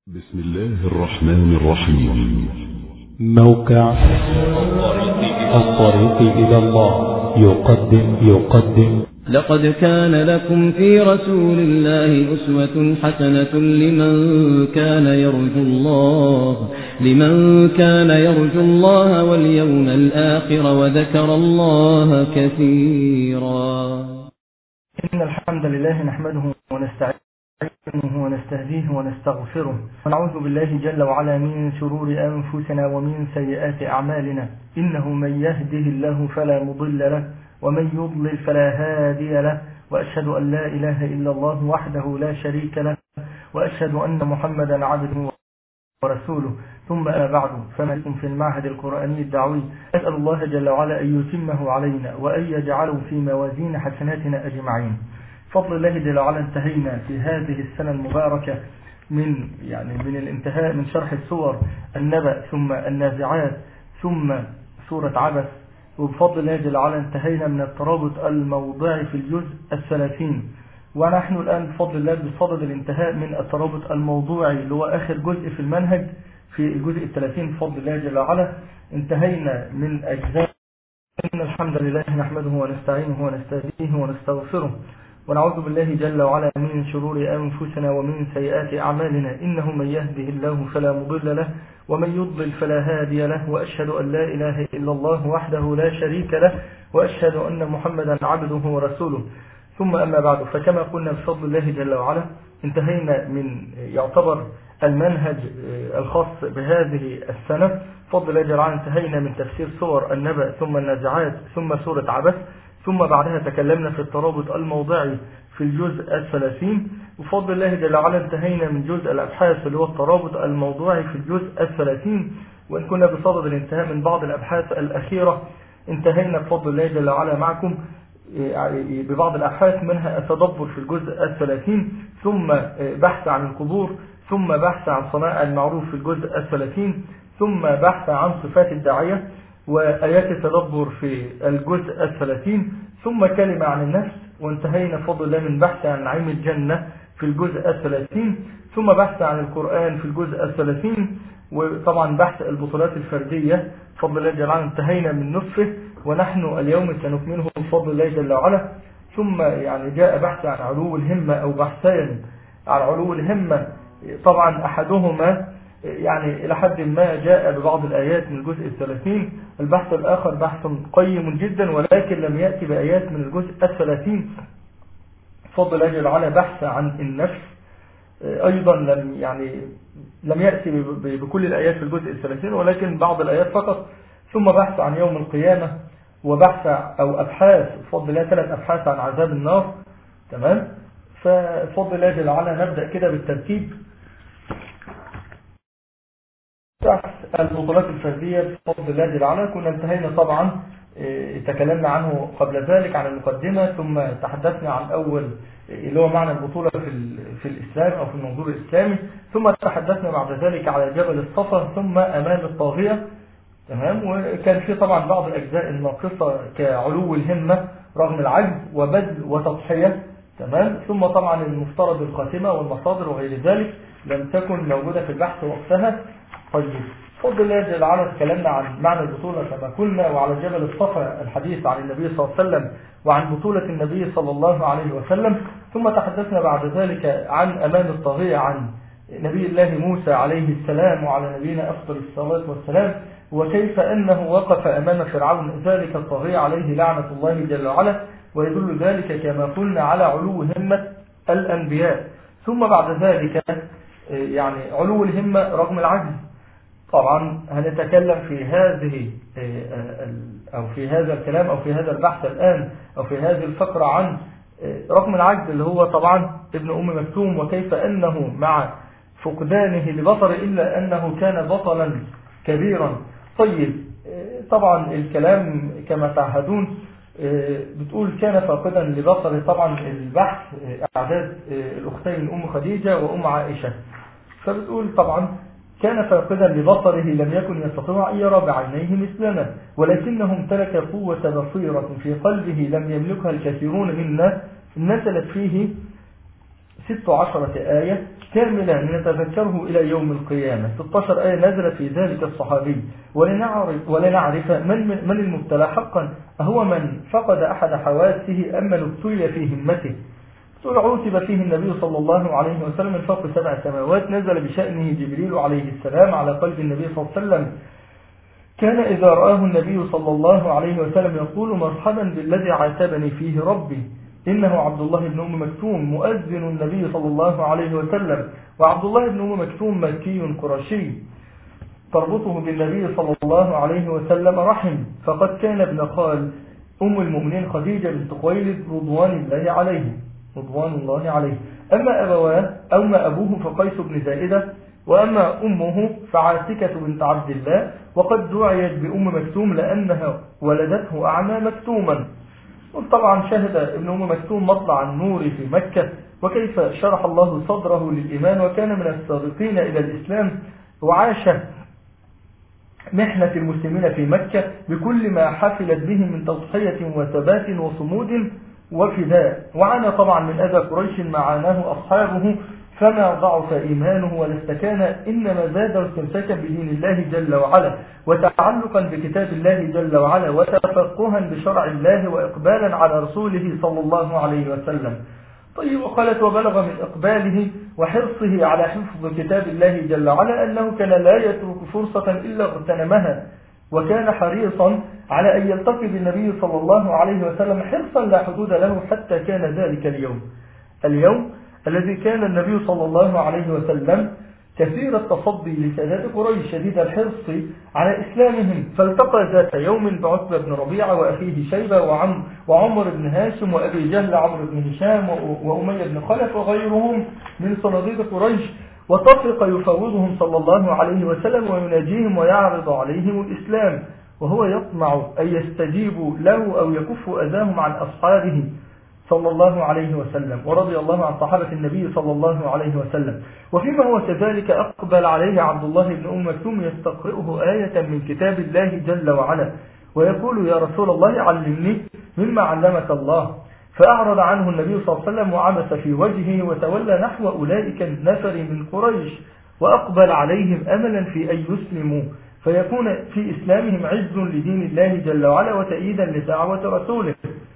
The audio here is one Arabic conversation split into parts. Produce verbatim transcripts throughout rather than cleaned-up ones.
بسم الله الرحمن الرحيم. موقع الطريق إلى الله يقدم يقدم لقد كان لكم في رسول الله أسوة حسنة لمن كان يرجو الله لمن كان يرجو الله واليوم الآخر وذكر الله كثيرا. إن الحمد لله نحمده ونستعينه ونستهديه ونستغفره ونعوذ بالله جل وعلا من شرور أنفسنا ومن سيئات أعمالنا. إنه من يهده الله فلا مضل له ومن يضلل فلا هادي له، وأشهد أن لا إله إلا الله وحده لا شريك له، وأشهد أن محمدا عبده ورسوله. ثم أما بعد، فما لكم في المعهد القرآني الدعوي، أسأل الله جل وعلا أن يتمه علينا وأن يجعله في موازين حسناتنا أجمعين. فضل الله جل وعلا انتهينا في هذه السنة المباركة من يعني من الانتهاء من شرح السور النبأ ثم النازعات ثم سورة عبس، وبفضل الله جل وعلا انتهينا من الترابط الموضعي في الجزء الثلاثين، ونحن الآن بفضل الله بصدد الانتهاء من الترابط الموضوعي اللي هو آخر جزء في المنهج في الجزء الثلاثين بفضل الله جل وعلا. انتهينا من أجزاء. إن الحمد لله نحمده ونستعينه ونستهديه ونستغفره ونعوذ بالله جل وعلا من شرور أنفسنا ومن سيئات أعمالنا. إنه من يهده الله فلا مضل له ومن يضلل فلا هادي له، وأشهد أن لا إله إلا الله وحده لا شريك له، وأشهد أن محمدا عبده ورسوله. ثم أما بعد، فكما قلنا بفضل الله جل وعلا انتهينا من يعتبر المنهج الخاص بهذه السنة بفضل الله جل وعلا. انتهينا من تفسير سور النبأ ثم النازعات ثم سورة عبس، ثم بعدها تكلمنا في الترابط الموضعي في الجزء الثلاثين. بفضل الله جل وعلا انتهينا من جزء الأبحاث اللي هو الترابط الموضوعي في الجزء الثلاثين، وإن كنا بصدد الانتهاء من بعض الأبحاث الأخيرة انتهينا بفضل الله جل وعلا معكم ببعض الأبحاث، منها التدبر في الجزء الثلاثين، ثم بحث عن القبور، ثم بحث عن صنائع المعروف في الجزء الثلاثين، ثم بحث عن صفات الداعية وآيات التدبر في الجزء الثلاثين، ثم كلمة عن النفس، وانتهينا بفضل الله من بحث عن نعيم الجنة في الجزء الثلاثين، ثم بحث عن القرآن في الجزء الثلاثين، وطبعا بحث البطولات الفردية بفضل الله جل وعلا انتهينا من نصفه، ونحن اليوم سنكمله بفضل الله جل وعلا. ثم يعني جاء بحث عن علو الهمة أو بحثين عن علو الهمة، طبعا أحدهما يعني إلى حد ما جاء ببعض الآيات من الجزء الثلاثين، البحث الآخر بحث قيم جدا ولكن لم يأتي بآيات من الجزء الثلاثين بفضل الله جل وعلا. بحث عن النفس أيضا لم يعني لم يأتي بكل الآيات في الجزء الثلاثين ولكن بعض الآيات فقط. ثم بحث عن يوم القيامة، وبحث أو أبحاث بفضل الله ثلاث أبحاث عن عذاب النار. تمام، فبفضل الله جل وعلا نبدأ كده بالترتيب. بحث البطولات الفردية بفضل الله جل وعلا كنا انتهينا طبعا تكلمنا عنه قبل ذلك عن المقدمة، ثم تحدثنا عن أول اللي هو معنى البطولة في في الإسلام أو في المنظور الإسلامي، ثم تحدثنا بعد ذلك على جبل الصفا ثم أمام الطاغية. تمام، وكان في طبعا بعض الأجزاء الناقصة كعلو الهمة رغم العجز وبذل وتضحية. تمام، ثم طبعا المفترض الخاتمة والمصادر وغير ذلك لم تكن موجودة في البحث وقتها. طيب، بفضل الله جل وعلا تكلمنا عن معنى البطولة كما قلنا، وعلى جبل الصفا الحديث عن النبي صلى الله عليه وسلم وعن بطولة النبي صلى الله عليه وسلم، ثم تحدثنا بعد ذلك عن أمام الطاغية عن نبي الله موسى عليه السلام وعلى نبينا أفضل الصلاة والسلام، وكيف أنه وقف أمام فرعون ذلك الطاغية عليه لعنة الله جل وعلا، ويدل ذلك كما قلنا على علو همة الأنبياء. ثم بعد ذلك يعني علو الهمة رغم العجز. طبعا هنتكلم في هذه أو في هذا الكلام أو في هذا البحث الآن أو في هذه الفقرة عن رغم العجز اللي هو طبعا ابن أم مكتوم، وكيف أنه مع فقدانه لبصر إلا أنه كان بطلا كبيرا. طيب، طبعا الكلام كما تعهدون بتقول كان فاقدا لبصر. طبعا البحث أعداد الأختين أم خديجة وأم عائشة، فبتقول طبعا كان فاقدا لبصره لم يكن يستطيع أن يرى بعينيه مثلنا، ولكنه امتلك قوة بصيرة في قلبه لم يملكها الكثيرون منا، نزلت فيه ست عشرة آية كاملة نتذكره إلى يوم القيامة. ستة عشر آية نزلت في ذلك الصحابي، ولنعرف, ولنعرف من, من المبتلى حقا، أهو من فقد أحد حواسه أم من ابتلي في همته. عوتب فيه النبي صلى الله عليه وسلم من فوق سبع سماوات، نزل بشأنه جبريل عليه السلام على قلب النبي صلى الله عليه وسلم، كان إذا رآه النبي صلى الله عليه وسلم يقول مرحبا بالذي عاتبني فيه ربي، إنه عبد الله بن أم مكتوم مؤذن النبي صلى الله عليه وسلم. وعبد الله بن أم مكتوم مكي قرشي، تربطه بالنبي صلى الله عليه وسلم رحم، فقد كان ابن خال أم المؤمنين خديجة بنت خويلد رضوان الله عليه رضوان الله عليه. أما أبواه أو ما أبوه فقيس بن زائدة، وأما أمه فعاتكة بنت عبد الله، وقد دعيت بأم مكتوم لأنها ولدته أعمى مكتوما. وطبعا شهد ابن أم مكتوم مطلع النور في مكة، وكيف شرح الله صدره للإيمان، وكان من السابقين إلى الإسلام، وعاش محنة المسلمين في مكة بكل ما حفلت به من تضحية وثبات وصمود وفداء. وعانى طبعا من أذى قريش ما عاناه أصحابه، فما ضعف إيمانه ولا استكان، إنما زاد استمساكا بدين الله جل وعلا، وتعلقا بكتاب الله جل وعلا، وتفقها بشرع الله، وإقبالا على رسوله صلى الله عليه وسلم. طيب، وقالت وبلغ من إقباله وحرصه على حفظ كتاب الله جل وعلا أنه كان لا يترك فرصة إلا اغتنمها، وكان حريصا على أن يلتقي بالنبي صلى الله عليه وسلم حرصا لا حدود له، حتى كان ذلك اليوم اليوم الذي كان النبي صلى الله عليه وسلم كثير التصدي لسادات قريش شديد الحرص على إسلامهم، فالتقى ذات يوم بعتبة بن ربيعة وأخيه شيبة وعم وعمر بن هاشم وأبي جهل عمرو بن هشام وأمية بن خلف وغيرهم من صناديد قريش، وطفق يفوضهم صلى الله عليه وسلم ويناجيهم ويعرض عليهم الإسلام، وهو يطمع أن يستجيبوا له أو يكفوا أذاهم عن أصحابه صلى الله عليه وسلم. ورضي الله عن صحابة النبي صلى الله عليه وسلم. وفيما هو كذلك أقبل عليه عبد الله بن أم مكتوم يستقرئه آية من كتاب الله جل وعلا، ويقول يا رسول الله علمني مما علمك الله، فأعرض عنه النبي صلى الله عليه وسلم وعبس في وجهه وتولى نحو أولئك النفر من قريش، وأقبل عليهم أملا في أن يسلموا فيكون في إسلامهم عز لدين الله جل وعلا وتأييدا لدعوة رسوله.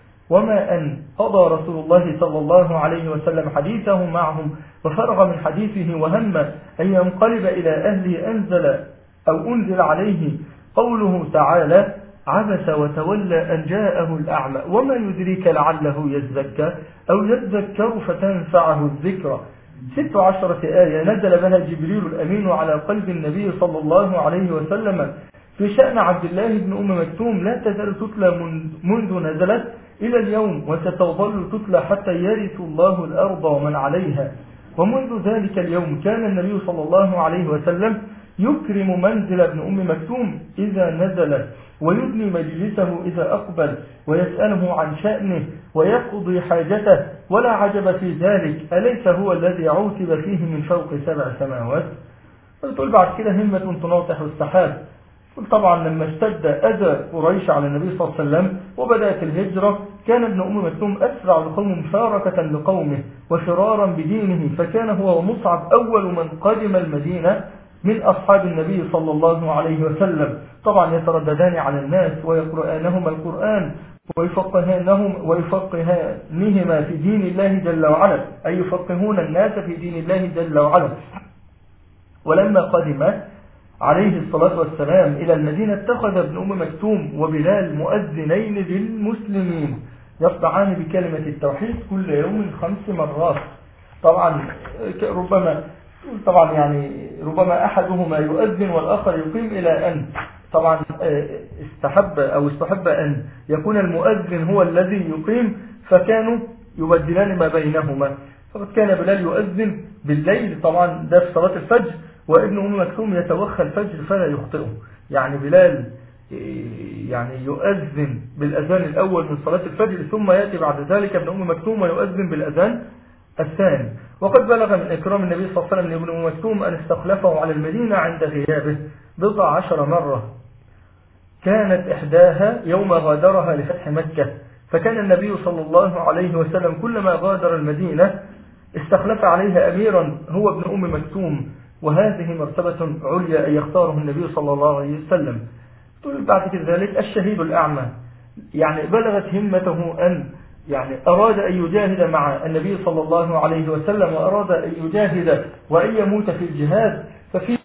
وما أن قضى رسول الله صلى الله عليه وسلم حديثه معهم وفرغ من حديثه وهم أن ينقلب إلى أهله أنزل أو أنزل عليه قوله تعالى عبس وتولى أن جاءه الأعمى وما يدريك لعله يزكى أو يذكر فتنفعه الذكرى. ست عشرة آية نزل بها جبريل الأمين على قلب النبي صلى الله عليه وسلم في شأن عبد الله بن أم مكتوم، لا تزال تتلى منذ نزلت إلى اليوم، وستظل تتلى حتى يرث الله الأرض ومن عليها. ومنذ ذلك اليوم كان النبي صلى الله عليه وسلم يكرم منزل ابن أم مكتوم إذا نزل، ويدني مجلسه إذا أقبل، ويسأله عن شأنه ويقضي حاجته، ولا عجب في ذلك، أليس هو الذي عوتب فيه من فوق سبع سماوات؟ قلت بعد كده همة تناطح السحاب. طبعا لما اشتد أذى قريش على النبي صلى الله عليه وسلم وبدأت الهجرة، كان ابن أم مكتوم أسرع القوم مشاركة لقومه وفرارا بدينه، فكان هو ومصعب أول من قدم المدينة من أصحاب النبي صلى الله عليه وسلم. طبعا يترددان على الناس ويقرآنهما القرآن ويفقهانهم ويفقهانهما في دين الله جل وعلا، أي يفقهون الناس في دين الله جل وعلا. ولما قدم عليه الصلاة والسلام إلى المدينة اتخذ ابن أم مكتوم وبلال مؤذنين للمسلمين يصدعان بكلمة التوحيد كل يوم خمس مرات. طبعا ربما طبعا يعني ربما أحدهما يؤذن والآخر يقيم إلى أن طبعا استحب أو استحب أن يكون المؤذن هو الذي يقيم، فكانوا يبدلان ما بينهما. فقد كان بلال يؤذن بالليل، طبعا ده في صلاة الفجر، وابن أم مكتوم يتوخى الفجر فلا يخطئه. يعني بلال يعني يؤذن بالأذان الأول من صلاة الفجر، ثم يأتي بعد ذلك ابن أم مكتوم ويؤذن بالأذان الثاني. وقد بلغ من إكرام النبي صلى الله عليه وسلم لابن أم مكتوم أن استخلفه على المدينة عند غيابه بضع عشر مرة، كانت إحداها يوم غادرها لفتح مكة، فكان النبي صلى الله عليه وسلم كلما غادر المدينة استخلف عليها أميرا هو ابن أم مكتوم، وهذه مرتبة عليا أن يختاره النبي صلى الله عليه وسلم. بعد ذلك الشهيد الأعمى، يعني بلغت همته أن يعني أراد أن يجاهد مع النبي صلى الله عليه وسلم، وأراد أن يجاهد وأن يموت في الجهاد، ففي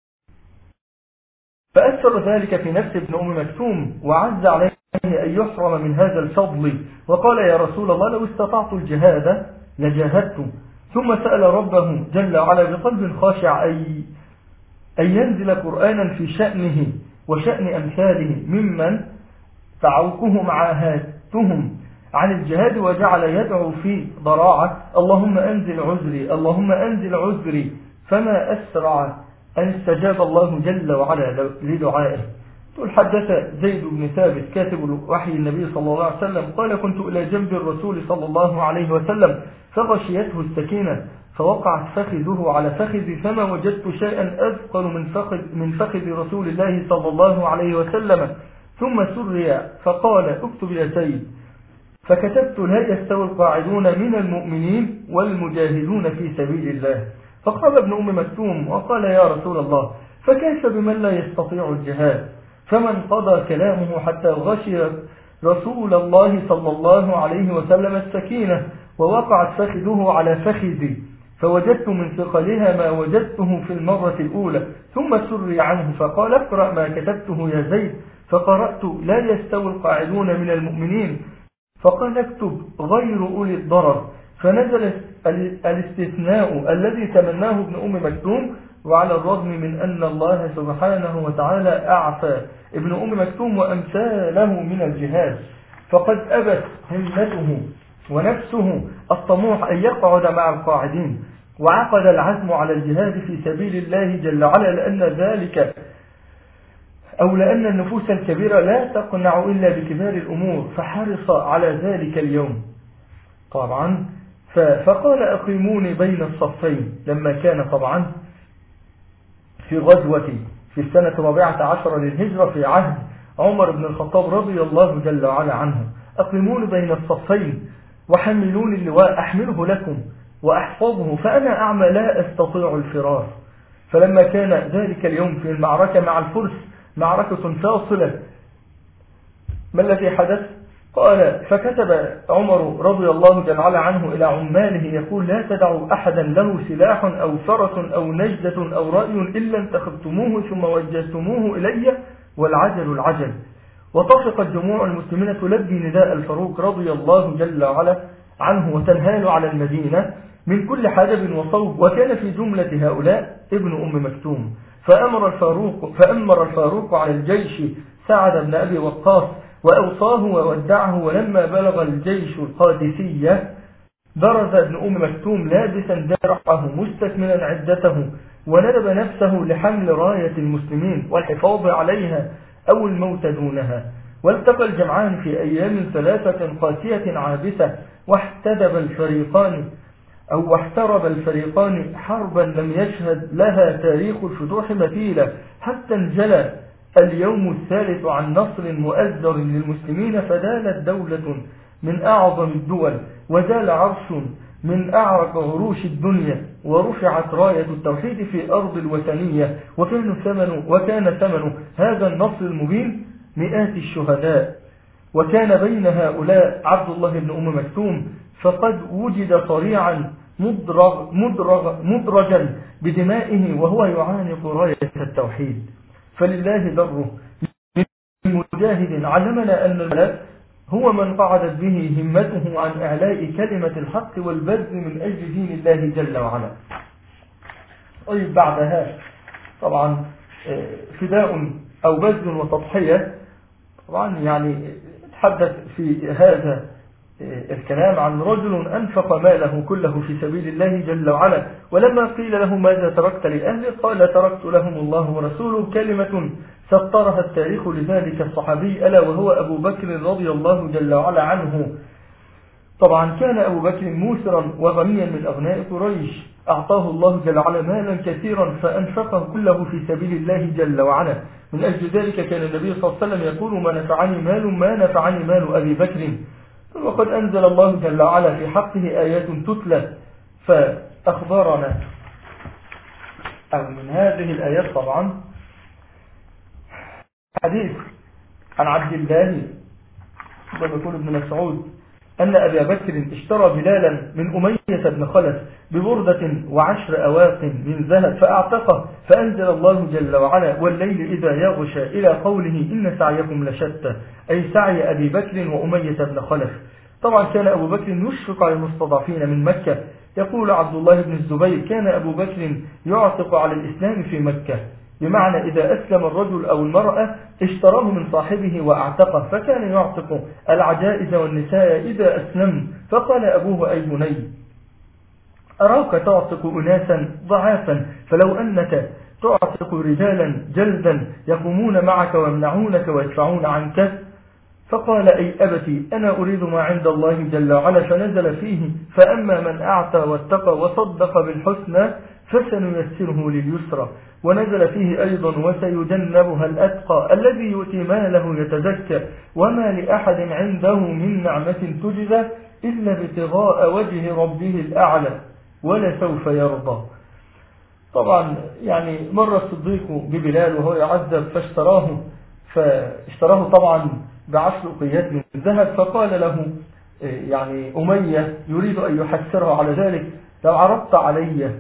فأثر ذلك في نفس ابن أم مكتوم، وعز عليه أن يحرم من هذا الفضل، وقال يا رسول الله لو استطعت الجهاد لجاهدت. ثم سأل ربه جل وعلا بقلب خاشع أن ينزل قرآنا في شأنه وشأن أمثاله ممن تعوقهم عاهدتهم عن الجهاد، وجعل يدعو في ضراعة اللهم أنزل عذري اللهم أنزل عذري، فما أسرع أن استجاب الله جل وعلا لدعائه. تقول حدث زيد بن ثابت كاتب وحي النبي صلى الله عليه وسلم قال كنت إلى جنب الرسول صلى الله عليه وسلم فغشيته السكينة فوقعت فخذه على فخذي، فما وجدت شيئا أثقل من فخذ, من فخذ رسول الله صلى الله عليه وسلم. ثم سري فقال اكتب يا سيد، فكتبت لا يستوي القاعدون من المؤمنين والمجاهدون في سبيل الله. فقال ابن أم مكتوم وقال يا رسول الله فكيف بمن لا يستطيع الجهاد؟ فمن قضى كلامه حتى غشي رسول الله صلى الله عليه وسلم السكينة ووقعت فخذه على فخذي، فوجدت من ثقلها ما وجدته في المرة الأولى. ثم سري عنه فقال اقرأ ما كتبته يا زيد، فقرأت لا يستوي القاعدون من المؤمنين، فقال اكتب غير أولي الضرر، فنزل الاستثناء الذي تمناه ابن أم مكتوم. وعلى الرغم من أن الله سبحانه وتعالى أعفى ابن أم مكتوم وأمثاله من الجهاد، فقد أبت همته ونفسه الطموح أن يقعد مع القاعدين، وعقد العزم على الجهاد في سبيل الله جل وعلا، لأن ذلك أو لأن النفوس الكبيرة لا تقنع إلا بكبار الأمور، فحرص على ذلك اليوم طبعا. فقال أقيموني بين الصفين، لما كان طبعا في غزوة في السنة الرابعة عشر للهجرة في عهد عمر بن الخطاب رضي الله جل وعلا عنه، أقيموني بين الصفين وحملوني اللواء أحمله لكم وأحفظه، فأنا أعمى لا أستطيع الفرار. فلما كان ذلك اليوم في المعركة مع الفرس معركة فاصلة، ما الذي حدث؟ قال فكتب عمر رضي الله جل وعلا عنه إلى عماله يقول لا تدعوا أحدا له سلاح أو فرس أو نجدة أو رأي إلا انتخبتموه ثم وجهتموه إلي والعجل العجل. وطفقت جموع المسلمين تلبي نداء الفاروق رضي الله جل وعلا عنه وتنهال على المدينة من كل حدب وصوب، وكان في جملة هؤلاء ابن أم مكتوم. فأمر الفاروق, فأمر الفاروق على الجيش سعد بن أبي وقاص وأوصاه وودعه. ولما بلغ الجيش القادسية برز ابن أم مكتوم لابسا درعه مستكملا عدته، وندب نفسه لحمل راية المسلمين والحفاظ عليها أو الموت دونها. والتقى الجمعان في أيام ثلاثة قاسية عابسة، واحتدب الفريقان أو واحترب الفريقان حربا لم يشهد لها تاريخ الفتوح مثيلة، حتى انجلى اليوم الثالث عن نصر مؤزر للمسلمين، فدالت دولة من أعظم الدول وزال عرش من أعرق عروش الدنيا، ورفعت راية التوحيد في أرض الوثنية، وكان ثمن وكان ثمن هذا النصر المبين مئات الشهداء. وكان بين هؤلاء عبد الله بن أم مكتوم، فقد وجد صريعا مدرج مدرج مدرجا بدمائه وهو يعانق راية التوحيد. فلله ضره من مجاهد علمنا أن الملك هو من قعدت به همته عن إعلاء كلمة الحق والبذل من أجل دين الله جل وعلا. طيب بعدها طبعا فداء أو بذل وتضحية. طبعا يعني تحدث في هذا الكلام عن رجل أنفق ماله كله في سبيل الله جل وعلا، ولما قيل له ماذا تركت لأهله قال تركت لهم الله ورسوله، كلمة سطرها التاريخ لذلك الصحابي ألا وهو أبو بكر رضي الله جل وعلا عنه. طبعا كان أبو بكر موسرا وغنيا من أغنياء قريش، أعطاه الله جل وعلا مالا كثيرا فأنفقه كله في سبيل الله جل وعلا. من أجل ذلك كان النبي صلى الله عليه وسلم يقول ما نفعني مال ما نفعني مال أبي بكر. وقد أنزل الله جل وعلا في حقه آيات تتلى فأخبرنا أو من هذه الآيات طبعا حديث عن عبد الله كما يقول ابن مسعود أن أبا بكر اشترى بلالا من أمية بن خلف ببردة وعشر أواق من ذهب فأعتقه، فأنزل الله جل وعلا والليل إذا يغشى إلى قوله إن سعيكم لشتى، أي سعي أبي بكر وأمية بن خلف. طبعا كان أبو بكر يشفق على المستضعفين من مكة. يقول عبد الله بن الزبير كان أبو بكر يعتق على الإسلام في مكة، بمعنى إذا أسلم الرجل أو المرأة اشتراه من صاحبه وأعتقه، فكان يعتق العجائز والنساء إذا أسلم. فقال أبوه أي بني أراك تعتق أناسا ضعافا، فلو أنك تعتق رجالا جلدا يقومون معك ويمنعونك ويدفعون عنك. فقال أي أبتي أنا أريد ما عند الله جل وعلا، فنزل فيه فأما من أعتى واتقى وصدق بالحسنى فسنيسره لليسرى، ونزل فيه أيضا وسيجنبها الأتقى الذي يؤتي ماله يتزكى وما لأحد عنده من نعمة تجزى إلا ابتغاء وجه ربه الأعلى ولسوف يرضى. طبعا يعني مر الصديق ببلال وهو يعذب فاشتراه فاشتراه طبعا بعشر أقيات من الذهب، فقال له يعني أمية يريد أن يحسره على ذلك لو عرضت علي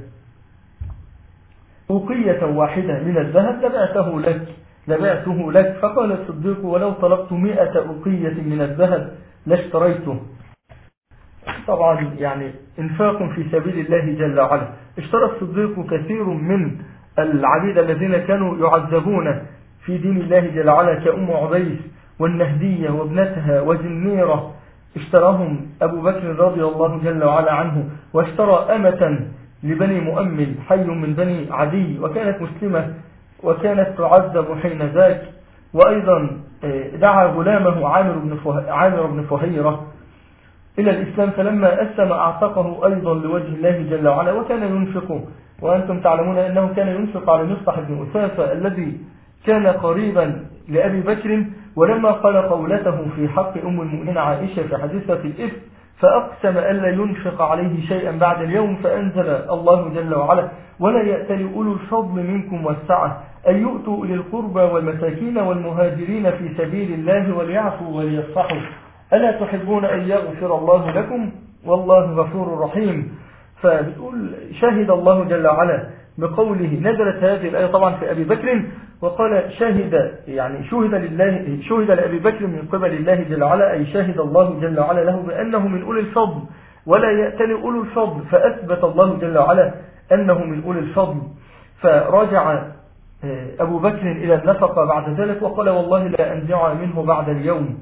أقية واحدة من الذهب لبعته لك لبعته لك فقال الصديق ولو طلبت مئة أقية من الذهب لاشتريته. طبعا يعني انفاق في سبيل الله جل وعلا. اشترى الصديق كثير من العبيد الذين كانوا يعذبون في دين الله جل وعلا كأم عبيس والنهدية وابنتها وزنيرة، اشتراهم أبو بكر رضي الله جل وعلا عنه. واشترى أمة لبني مؤمل حي من بني عدي وكانت مسلمة وكانت تعذب حين ذاك. وأيضا دعا غلامه عامر بن فهيرة إلى الإسلام، فلما أسلم أعتقه أيضا لوجه الله جل وعلا. وكان ينفق، وأنتم تعلمون أنه كان ينفق على مصطح بن أسافة الذي كان قريبا لأبي بكر. ولما قال قولته في حق أم المؤمنين عائشة في حديثة الإفك فأقسم ألا ينفق عليه شيئا بعد اليوم، فأنزل الله جل وعلا ولا يأتل أولو الفضل منكم والسعة أن يؤتوا أولي القربى والمساكين والمهاجرين في سبيل الله وليعفوا وليصفحوا ألا تحبون أن يغفر الله لكم والله غفور رحيم. فبتقول شهد الله جل وعلا بقوله، نزلت هذه الآية طبعا في أبي بكر وقال شهد يعني شهد لله شهد لأبي بكر من قبل الله جل وعلا، أي شهد الله جل وعلا له بأنه من أولي الفضل ولا يأتل أولو الفضل، فأثبت الله جل وعلا أنه من أولي الفضل. فرجع أبو بكر إلى النفقة بعد ذلك وقال والله لا أنزع منه بعد اليوم.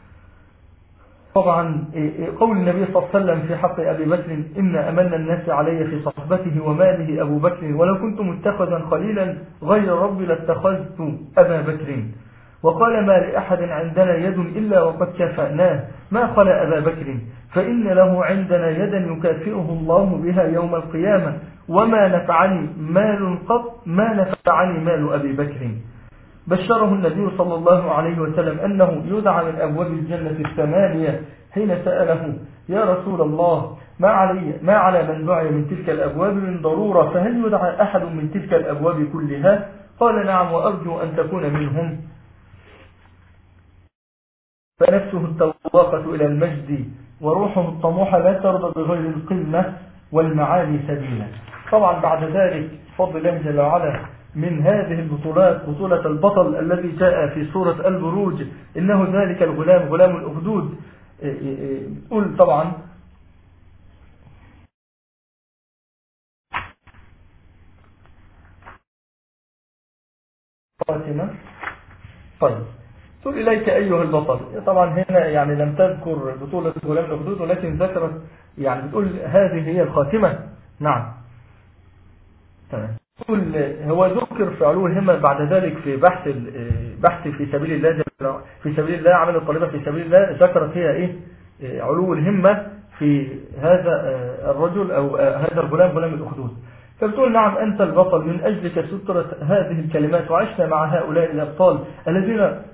طبعا قول النبي صلى الله عليه وسلم في حق أبي بكر إن أمن الناس علي في صحبته وماله أبو بكر ولو كنت متخذا خليلا غير ربي لاتخذت أبا بكر. وقال ما لأحد عندنا يد إلا وقد كفأناه ما خلا أبا بكر فإن له عندنا يدا يكافئه الله بها يوم القيامة وما نفعني مال قط ما نفعني مال أبي بكر. بشره النبي صلى الله عليه وسلم أنه يدعى من أبواب الجنة الثمانية حين سأله يا رسول الله ما علي ما على من دعي من تلك الأبواب من ضرورة، فهل يدعى أحد من تلك الأبواب كلها؟ قال نعم وأرجو أن تكون منهم. فنفسه التواقة إلى المجد وروحه الطموح لا ترضى بغير القمة والمعالي سبيلا. طبعا بعد ذلك فضل الله جل وعلا من هذه البطولات بطولة البطل الذي جاء في سورة البروج إنه ذلك الغلام غلام الأخدود. قل طبعا فاطمة طيب تقول إليك أيها البطل. طبعا هنا يعني لم تذكر بطولة غلام الأخدود ولكن ذكرت يعني بتقول هذه هي الخاتمة. نعم تمام. هو ذكر في علو الهمة بعد ذلك في بحث بحث في سبيل الله في سبيل الله عمل الطالبة في سبيل الله ذكرت هي ايه علو الهمة في هذا الرجل او هذا الغلام غلام الأخدود. فبتقول نعم أنت البطل من أجلك سترت هذه الكلمات وعشنا مع هؤلاء الأبطال الذين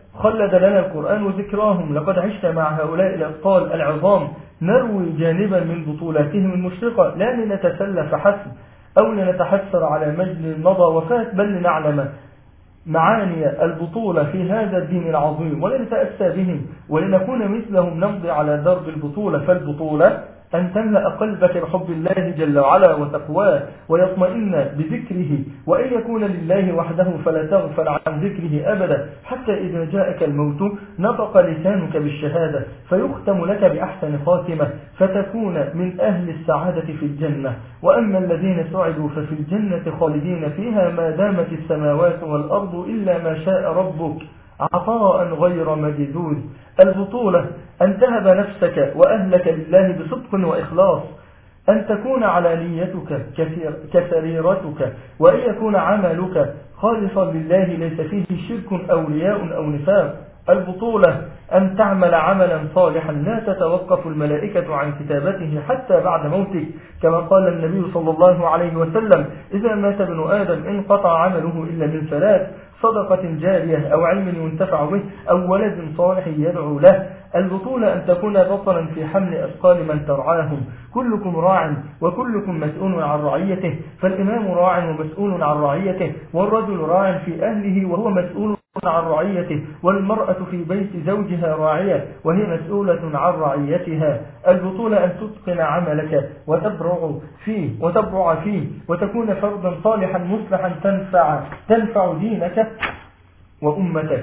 خلد لنا القرآن ذكراهم. لقد عشنا مع هؤلاء الأبطال العظام نروي جانبا من بطولاتهم المشرقة، لا لنتسلى فحسب أو لنتحسر على مجد مضى وفات، بل لنعلم معاني البطولة في هذا الدين العظيم ولنتأسى بهم ولنكون مثلهم نمضي على درب البطولة. فالبطولة أن تملأ قلبك بحب الله جل وعلا وتقواه ويطمئن بذكره، وأن يكون لله وحده فلا تغفل عن ذكره أبدا، حتى إذا جاءك الموت نطق لسانك بالشهادة فيختم لك بأحسن خاتمة فتكون من أهل السعادة في الجنة. وأما الذين سعدوا ففي الجنة خالدين فيها ما دامت السماوات والأرض إلا ما شاء ربك عطاء غير مجدود. البطولة أن تهب نفسك وأهلك لله بصدق وإخلاص، أن تكون علانيتك كسريرتك، وأن يكون عملك خالصا لله ليس فيه شرك أو رياء أو نفاق. البطولة أن تعمل عملا صالحا لا تتوقف الملائكة عن كتابته حتى بعد موتك، كما قال النبي صلى الله عليه وسلم: إذا مات ابن آدم انقطع عمله إلا من ثلاث: صدقة جارية أو علم ينتفع به أو ولد صالح يدعو له. البطولة أن تكون بطلا في حمل أثقال من ترعاهم. كلكم راع وكلكم مسؤول عن رعيته، فالإمام راع ومسؤول عن رعيته، والرجل راع في أهله وهو مسؤول عن رعيته، والمرأة في بيت زوجها راعية وهي مسؤولة عن رعيتها. البطولة أن تتقن عملك وتبرع فيه وتبرع فيه وتكون فردا صالحا مصلحا تنفع تنفع دينك وأمتك.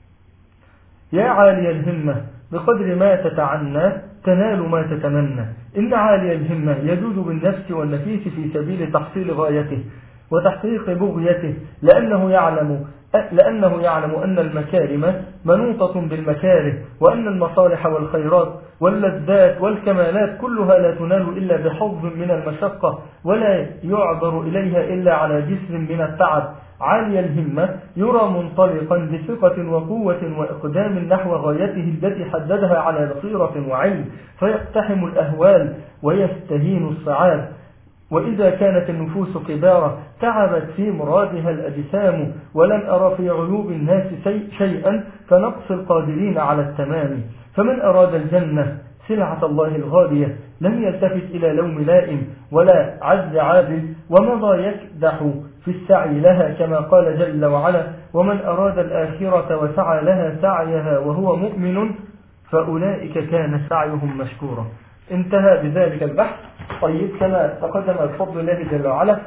يا عالي الهمة بقدر ما تتعنى تنال ما تتمنى. إن عالي الهمة يجود بالنفس والنفيس في سبيل تحصيل غايته وتحقيق بغيته، لأنه يعلم لأنه يعلم أن المكارم منوطة بالمكاره، وأن المصالح والخيرات واللذات والكمالات كلها لا تنال إلا بحظ من المشقة، ولا يعبر إليها إلا على جسر من التعب. عالي الهمة يرى منطلقا بثقة وقوة وإقدام نحو غايته التي حددها على بصيرة وعلم، فيقتحم الأهوال ويستهين الصعاب. وإذا كانت النفوس كبارة تعبت في مرادها الأجسام، ولم أرى في عيوب الناس شيئا كنقص القادرين على التمام. فمن أراد الجنة سلعة الله الغالية لم يلتفت إلى لوم لائم ولا عز عابد، ومضى يكدح في السعي لها، كما قال جل وعلا: ومن أراد الآخرة وسعى لها سعيها وهو مؤمن فأولئك كان سعيهم مشكورا. انتهى بذلك البحث. طيب، كما تقدم بفضل الله جل وعلا،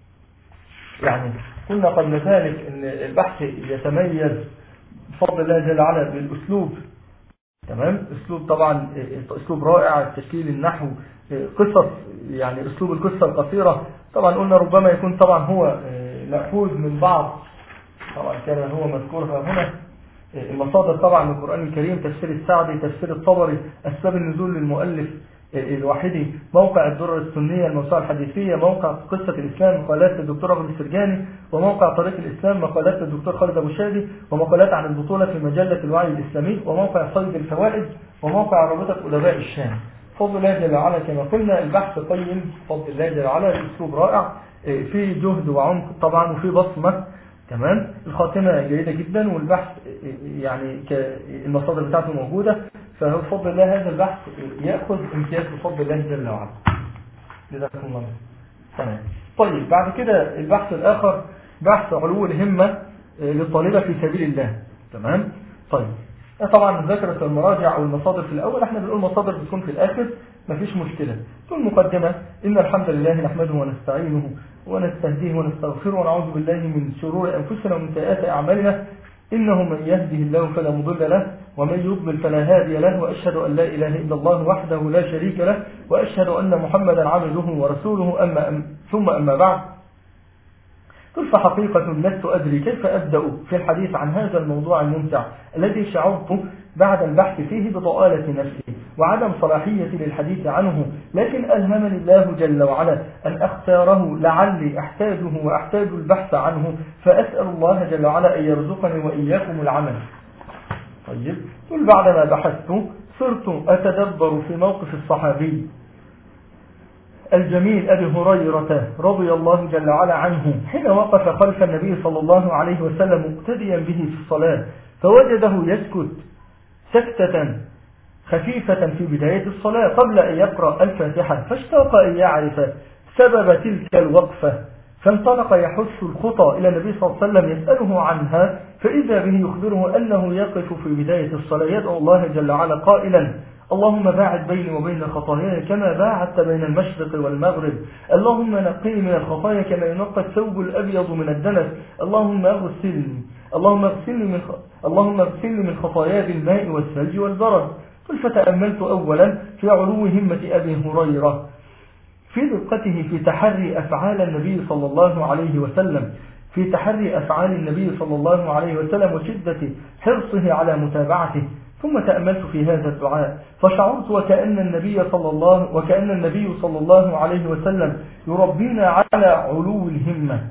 يعني قلنا قبل ذلك ان البحث يتميز بفضل الله جل وعلا بالاسلوب. تمام، اسلوب طبعا اسلوب رائع، تشكيل النحو، قصص، يعني اسلوب القصة القصيرة. طبعا قلنا ربما يكون طبعا هو مأخوذ من بعض، طبعا كان هو مذكور هنا المصادر طبعا من القرآن الكريم: تفسير السعدي، تفسير الطبري، أسباب النزول للمؤلف الواحدي، موقع الدرر السنية، الموسوعة الحديثية، موقع قصة الإسلام، مقالات الدكتور أبو السرجاني، وموقع طريق الإسلام، مقالات الدكتور خالد أبو شادي، ومقالات عن البطولة في مجلة الوعي الإسلامي، وموقع صيد الفوائد، وموقع رابطة أدباء الشام. فضل الله جل وعلا كما قلنا البحث طيب، فضل الله جل وعلا الأسلوب رائع، في جهد وعمق طبعا وفي بصمة. تمام، الخاتمة جيدة جدا، والبحث يعني المصادر بتاعته موجودة، فبفضل الله هذا البحث يأخذ امتياز بفضل الله جل وعلا. جزاكم الله. تمام. طيب، بعد كده البحث الآخر بحث علو الهمة للطالبة في سبيل الله. تمام. طيب، طبعا ذكرت المراجع أو المصادر في الأول، احنا بنقول مصادر بتكون في الآخر، مفيش مشكلة. تقول مقدمة: إن الحمد لله نحمده ونستعينه ونستهديه ونستغفره ونعوذ بالله من شرور أنفسنا ومن سيئات أعمالنا، إنه من يهده الله فلا مضل له ومن يضلل فلا هادي له، وأشهد أن لا إله إلا الله وحده لا شريك له، وأشهد أن محمدا عبده ورسوله، أما أم ثم أما بعد. قل فحقيقة لست أدري كيف أبدأ في الحديث عن هذا الموضوع الممتع الذي شعرت بعد البحث فيه بضآلة نفسي وعدم صلاحية للحديث عنه، لكن ألهمني الله جل وعلا أن أختاره لعلي أحتاجه وأحتاج البحث عنه، فأسأل الله جل وعلا أن يرزقني وإياكم العمل. طيب، قل بعدما بحثت صرت أتدبر في موقف الصحابي الجميل أبي هريرة رضي الله جل وعلا عنه حين وقف خلف النبي صلى الله عليه وسلم مقتديا به في الصلاة، فوجده يسكت سكتة خفيفة في بداية الصلاة قبل أن يقرأ الفاتحة، فاشتاق أن يعرف سبب تلك الوقفة، فانطلق يحث الخطى إلى النبي صلى الله عليه وسلم يسأله عنها، فإذا به يخبره أنه يقف في بداية الصلاة يدعو الله جل وعلا قائلا: اللهم باعد بيني وبين خطاياي كما باعدت بين المشرق والمغرب، اللهم نقني من الخطايا كما ينقى الثوب الأبيض من الدنس، اللهم اغسلني اللهم اغسلني من خ... اللهم اغسلني من خطاياي بالماء والثلج والبرد. قل فتأملت أولا في علو همة أبي هريرة في دقته في تحري أفعال النبي صلى الله عليه وسلم في تحري أفعال النبي صلى الله عليه وسلم وشدة حرصه على متابعته. ثم تأملت في هذا الدعاء فشعرت وكأن النبي صلى الله وكأن النبي صلى الله عليه وسلم يربينا على علو الهمة.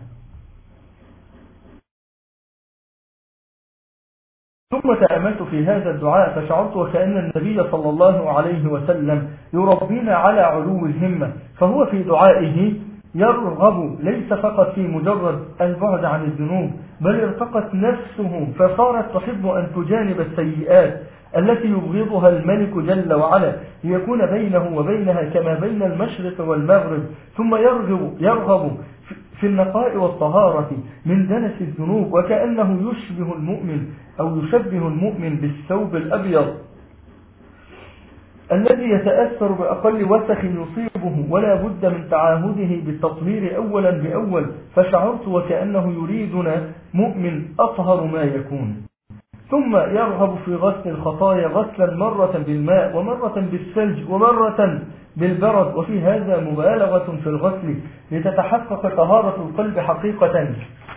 ثم تأملت في هذا الدعاء فشعرت وكأن النبي صلى الله عليه وسلم يربينا على علو الهمة، فهو في دعائه يرغب ليس فقط في مجرد البعد عن الذنوب، بل ارتقت نفسه فصارت تحب أن تجانب السيئات التي يبغضها الملك جل وعلا ليكون بينه وبينها كما بين المشرق والمغرب. ثم يرغب, يرغب في النقاء والطهارة من دنس الذنوب، وكأنه يشبه المؤمن أو يشبه المؤمن بالثوب الأبيض الذي يتأثر بأقل وسخ يصيبه ولا بد من تعاهده بالتطهير أولا بأول. فشعرت وكأنه يريدنا مؤمن أطهر ما يكون. ثم يرغب في غسل الخطايا غسلا مرة بالماء ومرة بالثلج ومرة بالبرد، وفي هذا مبالغة في الغسل لتتحقق طهارة القلب حقيقة.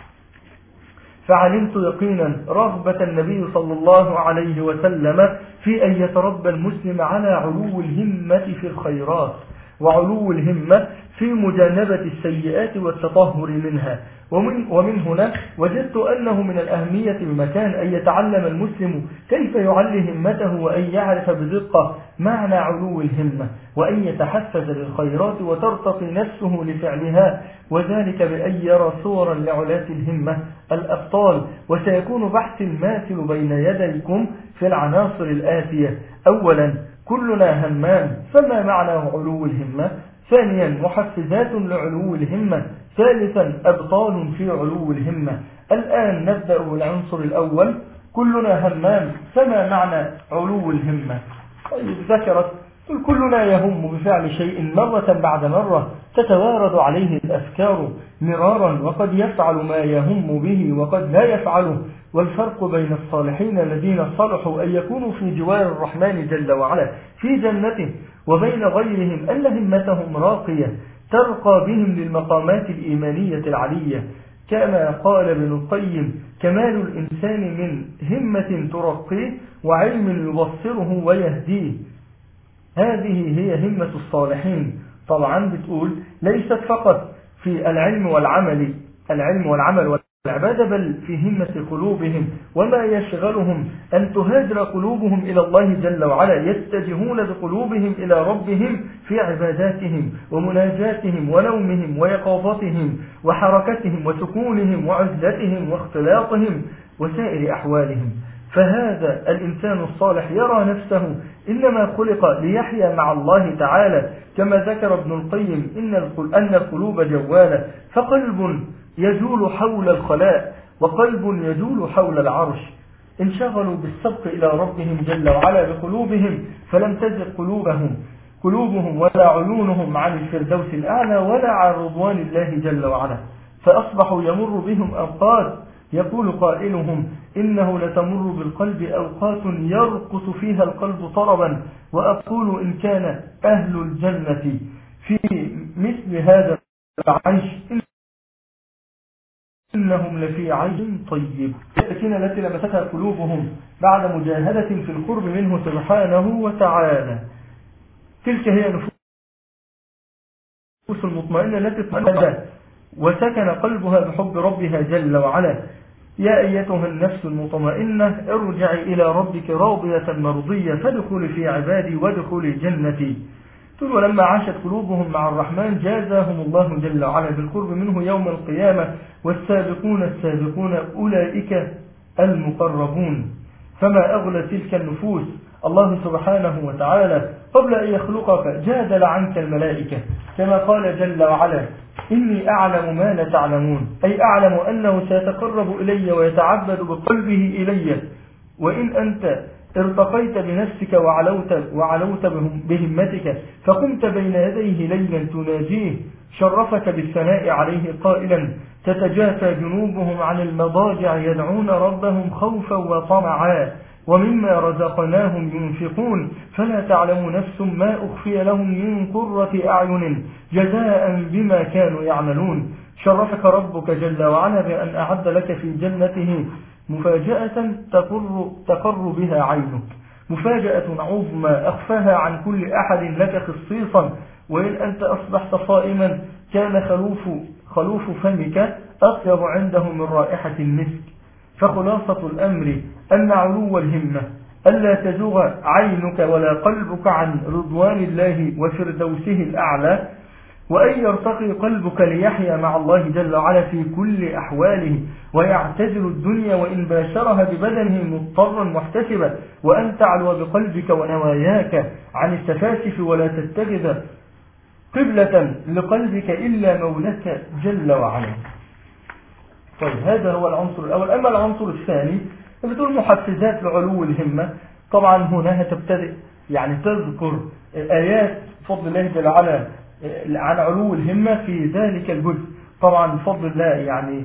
فعلمت يقينا رغبة النبي صلى الله عليه وسلم في أن يتربى المسلم على علو الهمة في الخيرات وعلو الهمة في مجانبة السيئات والتطهر منها. ومن, ومن هنا وجدت أنه من الأهمية بمكان أن يتعلم المسلم كيف يعلي همته وأن يعرف بدقة معنى علو الهمة، وأن يتحفز للخيرات وترتقي نفسه لفعلها، وذلك بأن يرى صورا لعلاة الهمة الأبطال. وسيكون بحث الماثل بين يديكم في العناصر الآتية: أولا كلنا همام، فما معنى علو الهمة؟ ثانيا محفزات لعلو الهمة. ثالثا أبطال في علو الهمة. الآن نبدأ بالعنصر الأول: كلنا همام، فما معنى علو الهمة؟ طيب ذكرت كلنا يهم بفعل شيء مرة بعد مرة تتوارد عليه الأفكار مرارا، وقد يفعل ما يهم به وقد لا يفعله. والفرق بين الصالحين الذين صلحوا أن يكونوا في جوار الرحمن جل وعلا في جنته وبين غيرهم أن همتهم راقية ترقى بهم للمقامات الإيمانية العلية. كما قال ابن القيم: كمال الإنسان من همة ترقيه وعلم يبصره ويهديه. هذه هي همة الصالحين. طبعا بتقول ليست فقط في العلم والعمل العلم والعمل والعبادة، بل في همة قلوبهم وما يشغلهم أن تهاجر قلوبهم إلى الله جل وعلا، يتجهون بقلوبهم إلى ربهم في عباداتهم ومناجاتهم ونومهم ويقظتهم وحركتهم وسكونهم وعزلتهم واختلاطهم وسائر أحوالهم. فهذا الإنسان الصالح يرى نفسه إنما خلق ليحيا مع الله تعالى، كما ذكر ابن القيم إن القلوب جوالة، فقلب يجول حول الخلاء وقلب يجول حول العرش. انشغلوا بالسبق إلى ربهم جل وعلا بقلوبهم، فلم تزغ قلوبهم قلوبهم ولا عيونهم عن الفردوس الأعلى ولا عن رضوان الله جل وعلا، فأصبحوا يمر بهم أوقات يقول قائلهم: إنه لتمر بالقلب أوقات يرقص فيها القلب طربا، وأقول إن كان أهل الجنة في مثل هذا العيش إنهم لفي عيش طيب. لكن التي لمستها قلوبهم بعد مجاهدة في القرب منه سبحانه وتعالى. تلك هي نفوس المطمئنة التي اطمأنت وسكن قلبها بحب ربها جل وعلا. يا أيتها النفس المطمئنة ارجعي إلى ربك راضية مرضية فادخلي في عبادي وادخلي جنتي. ولما عاشت قلوبهم مع الرحمن جازاهم الله جل وعلا بالقرب منه يوم القيامة. والسابقون السابقون أولئك المقربون. فما أغلى تلك النفوس. الله سبحانه وتعالى قبل أن يخلقك جادل عنك الملائكة كما قال جل وعلا: إني أعلم ما لا تعلمون، أي أعلم أنه سيتقرب إلي ويتعبد بقلبه إلي، وإن أنت ارتقيت بنفسك وعلوت, وعلوت بهمتك فقمت بين يديه ليلا تناجيه، شرفك بالثناء عليه قائلا: تتجافى جنوبهم عن المضاجع يدعون ربهم خوفا وطمعا ومما رزقناهم ينفقون فلا تعلم نفس ما أخفي لهم من قرة أعين جزاء بما كانوا يعملون. شرفك ربك جل وعلا بأن أعد لك في جنته مفاجأة تقر, تقر بها عينك، مفاجأة عظمى أخفاها عن كل أحد لك خصيصا، وإن أنت أصبحت صائما كان خلوف, خلوف فمك أطيب عنده من رائحة المسك. فخلاصة الأمر أن علو الهمة ألا تزوغ عينك ولا قلبك عن رضوان الله وفردوسه الأعلى، وأن يرتقي قلبك ليحيا مع الله جل وعلا في كل أحواله، ويعتزل الدنيا وإن باشرها ببدنه مضطرا محتسبا، وأن تعلو بقلبك ونواياك عن السفاسف ولا تتخذ قبلة لقلبك إلا مولك جل وعلا. طيب هذا هو العنصر الأول. أما العنصر الثاني بتقول محفزات لعلو الهمة. طبعا هنا هتبتدئ يعني تذكر آيات فضل الله جل وعلا عن علو الهمة في ذلك الجزء. طبعا بفضل الله يعني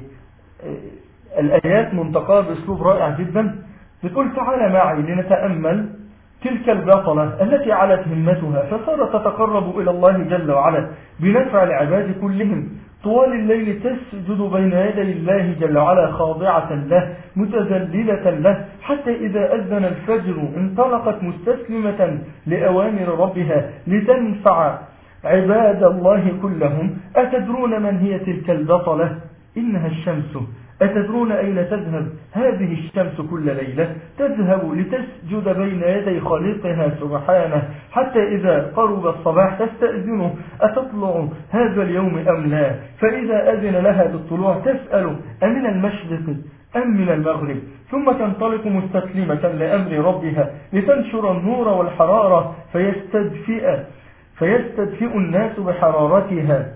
الآيات منتقاة بأسلوب رائع جدا. بتقول: تعالى معي لنتأمل تلك البطلة التي علت همتها فصارت تتقرب إلى الله جل وعلا بنفع العباد كلهم، طوال الليل تسجد بين يدي الله جل وعلا خاضعة له متذللة له، حتى إذا أذن الفجر انطلقت مستسلمة لأوامر ربها لتنفع عباد الله كلهم. أتدرون من هي تلك البطلة؟ إنها الشمس. أتدرون أين تذهب هذه الشمس كل ليلة؟ تذهب لتسجد بين يدي خالقها سبحانه، حتى إذا قرب الصباح تستأذنه: أتطلع هذا اليوم أم لا؟ فإذا أذن لها بالطلوع تسأل: أمن المشرق أم من المغرب؟ ثم تنطلق مستسلمة لأمر ربها لتنشر النور والحرارة فيستدفئ, فيستدفئ الناس بحرارتها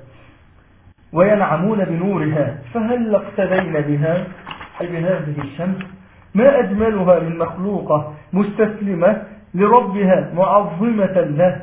وينعمون بنورها. فهل اقتدينا بها أي بهذه الشمس؟ ما أجملها من مخلوقة مستسلمة لربها معظمة له.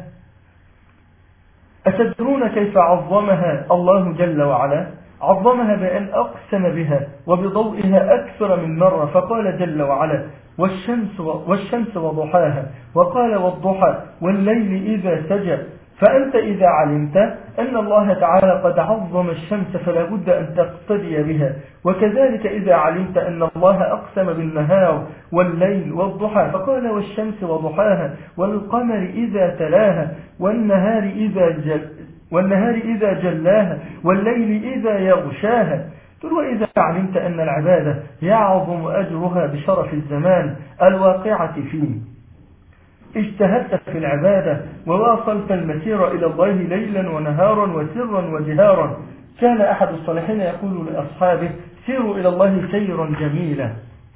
أتدرون كيف عظمها الله جل وعلا؟ عظمها بأن أقسم بها وبضوئها أكثر من مرة، فقال جل وعلا: والشمس, والشمس وضحاها، وقال: والضحى والليل إذا سجى. فأنت إذا علمت أن الله تعالى قد عظم الشمس فلا بد أن تقتدي بها، وكذلك إذا علمت أن الله أقسم بالنهار والليل والضحى فقال: والشمس وضحاها، والقمر إذا تلاها، والنهار إذا جل والنهار إذا جلاها، والليل إذا يغشاها. وإذا علمت أن العبادة يعظم أجرها بشرف الزمان الواقعة فيه، اجتهدت في العبادة وواصلت المسير إلى الله ليلا ونهارا وسرا وجهارا. كان أحد الصالحين يقول لأصحابه: سيروا إلى الله سيرا جميلا.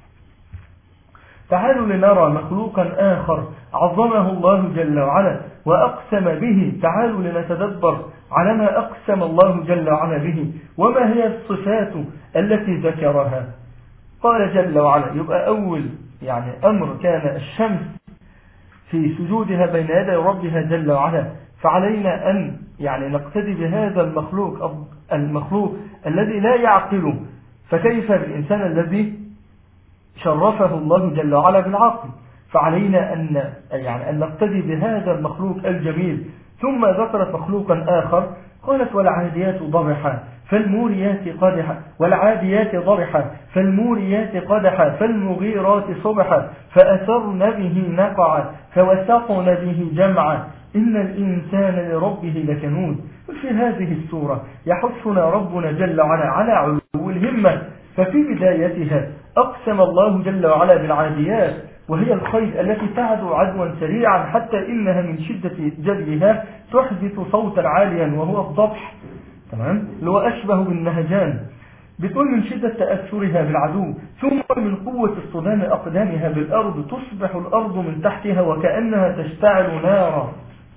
تعالوا لنرى مخلوقا آخر عظمه الله جل وعلا وأقسم به. تعالوا لنتدبر على ما أقسم الله جل وعلا به وما هي الصفات التي ذكرها. قال جل وعلا، يبقى أول يعني أمر كان الشمس في سجودها بين يدي ربها جل وعلا، فعلينا أن يعني نقتدي بهذا المخلوق المخلوق الذي لا يعقل، فكيف بالإنسان الذي شرفه الله جل وعلا بالعقل؟ فعلينا أن يعني أن نقتدي بهذا المخلوق الجميل. ثم ذكرت مخلوقا آخر، قالت: والعاديات ضبحا فالموريات قدحا، والعاديات ضبحا فالموريات قدحا، فالمغيرات صبحا فأثرن به نقعا، فوسطن به جمعا، إن الإنسان لربه لكنود. وفي هذه السورة يحثنا ربنا جل وعلا على علو الهمة. ففي بدايتها أقسم الله جل وعلا بالعاديات، وهي الخيل التي تعدو عدوا سريعا حتى إنها من شدة جريها تحدث صوتا عاليا وهو الضبح، تمام، اللي هو أشبه بالنهجان. بتقول من شدة تأثرها بالعدو ثم من قوة اصطدام أقدامها بالأرض تصبح الأرض من تحتها وكأنها تشتعل نارا.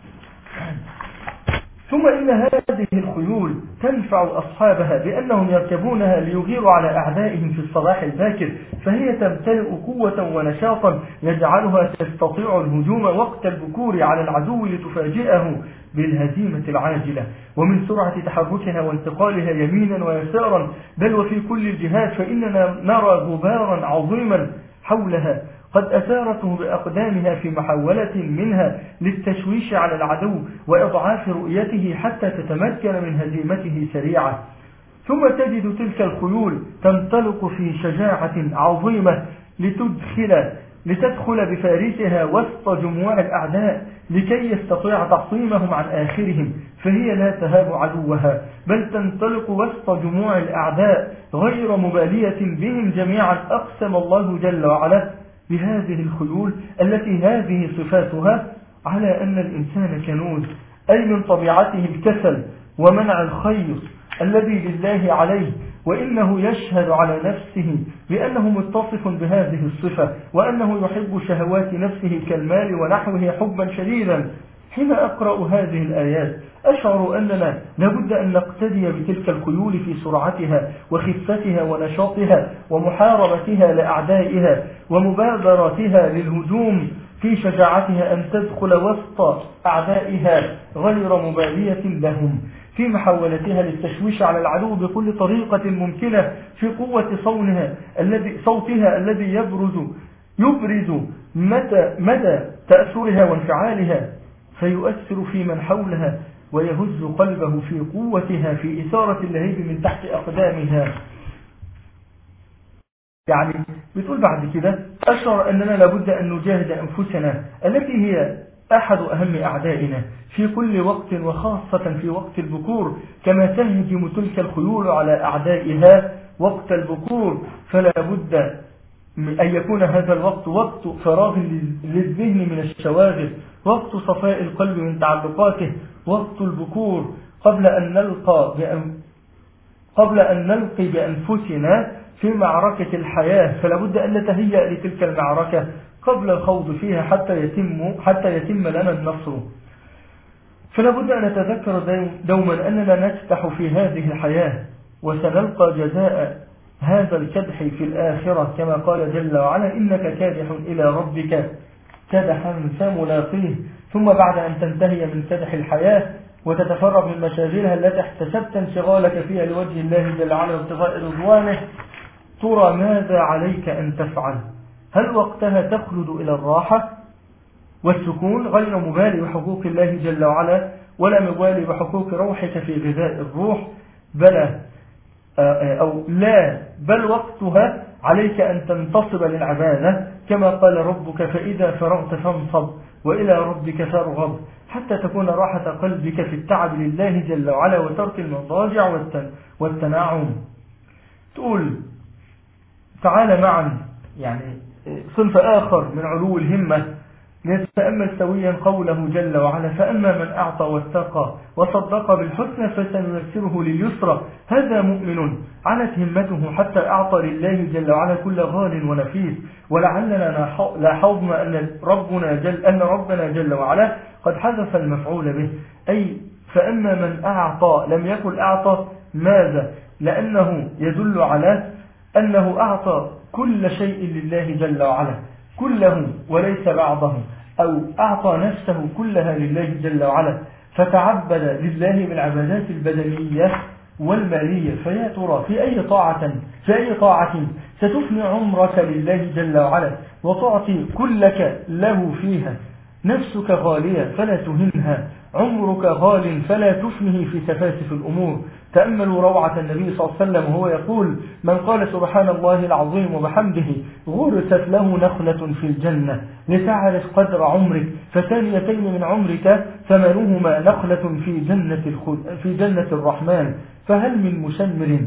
ثم إن هذه الخيول تنفع أصحابها بأنهم يركبونها ليغيروا على أعدائهم في الصباح الباكر، فهي تمتلئ قوة ونشاطا يجعلها تستطيع الهجوم وقت البكور على العدو لتفاجئه بالهزيمة العاجلة. ومن سرعة تحركها وانتقالها يمينا ويسارا بل وفي كل الجهات فإننا نرى غبارا عظيما حولها قد أثارته بأقدامها في محاولة منها للتشويش على العدو وإضعاف رؤيته حتى تتمكن من هزيمته سريعة. ثم تجد تلك الخيول تنطلق في شجاعة عظيمة لتدخل لتدخل بفارسها وسط جموع الأعداء لكي يستطيع تحصينهم عن آخرهم، فهي لا تهاب عدوها بل تنطلق وسط جموع الأعداء غير مبالية بهم جميعا. أقسم الله جل وعلا بهذه الخيول التي هذه صفاتها على أن الإنسان كنوز، أي من طبيعته الكسل ومنع الخير الذي لله عليه، وإنه يشهد على نفسه بأنه متصف بهذه الصفة وأنه يحب شهوات نفسه كالمال ونحوه حبا شديدا. حين أقرأ هذه الآيات أشعر أننا لابد أن نقتدي بتلك الخيول في سرعتها وخفتها ونشاطها ومحاربتها لأعدائها ومبادرتها للهجوم في شجاعتها أن تدخل وسط أعدائها غير مبالية لهم في محاولتها للتشويش على العدو بكل طريقة ممكنة في قوة صونها الذي صوتها الذي يبرز يبرز مدى, مدى تأثرها وانفعالها فيؤثر في من حولها ويهز قلبه في قوتها في إثارة اللهيب من تحت أقدامها. يعني بتقول بعد كده أشعر أننا لابد أن نجاهد أنفسنا التي هي أحد أهم أعدائنا في كل وقت وخاصة في وقت البكور، كما تهجم تلك الخيول على أعدائها وقت البكور، فلا بد أن يكون هذا الوقت وقت فراغ للذهن من الشواغل، وقت صفاء القلب من تعلقاته، وقت البكور قبل أن نلقى بأن قبل أن نلقي بأنفسنا في معركة الحياة، فلا بد أن نتهيأ لتلك المعركة قبل الخوض فيها حتى يتم حتى يتم لنا النصر. فلا بد أن نتذكر دوما أننا نكدح في هذه الحياة وسنلقى جزاء هذا الكدح في الآخرة، كما قال جل وعلا إنك كادح إلى ربك كدحا فملاقيه. ثم بعد أن تنتهي من كدح الحياة وتتفرغ من مشاغلها التي احتسبت انشغالك فيها لوجه الله جل وعلا وابتغاء رضوانه، ترى ماذا عليك أن تفعل؟ هل وقتها تخلد إلى الراحة والسكون غير مبالي بحقوق الله جل وعلا ولا مبالي بحقوق روحك في غذاء الروح؟ بلى أو لا، بل وقتها عليك أن تنتصب للعبادة كما قال ربك فإذا فرغت فانصب وإلى ربك فارغب، حتى تكون راحة قلبك في التعب لله جل وعلا وترك المضاجع والتناعم. تقول تعالى معا يعني صنف آخر من علو الهمة نتأمل سويا قوله جل وعلا فأما من أعطى واتقى وصدق بالحسنى فسنيسره لليسرى. هذا مؤمن علت همته حتى أعطى لله جل وعلا كل غال ونفيس، ولعلنا لاحظنا أن ربنا جل, أن ربنا جل وعلا قد حذف المفعول به، أي فأما من أعطى لم يقل أعطى ماذا، لأنه يدل على أنه أعطى كل شيء لله جل وعلا كله وليس بعضه، أو أعطى نفسه كلها لله جل وعلا فتعبد لله بالعبادات البدنية والمالية. فيا ترى في أي طاعة في أي طاعة ستفني عمرك لله جل وعلا وتعطي كلك له فيها؟ نفسك غالية فلا تهنها، عمرك غال فلا تفنه في سفاسف الأمور. تأملوا روعة النبي صلى الله عليه وسلم وهو يقول من قال سبحان الله العظيم وبحمده غرست له نخلة في الجنة لتعرف قدر عمرك، فثانيتين من عمرك ثمنهما نخلة في جنة, في جنة الرحمن. فهل من مشمر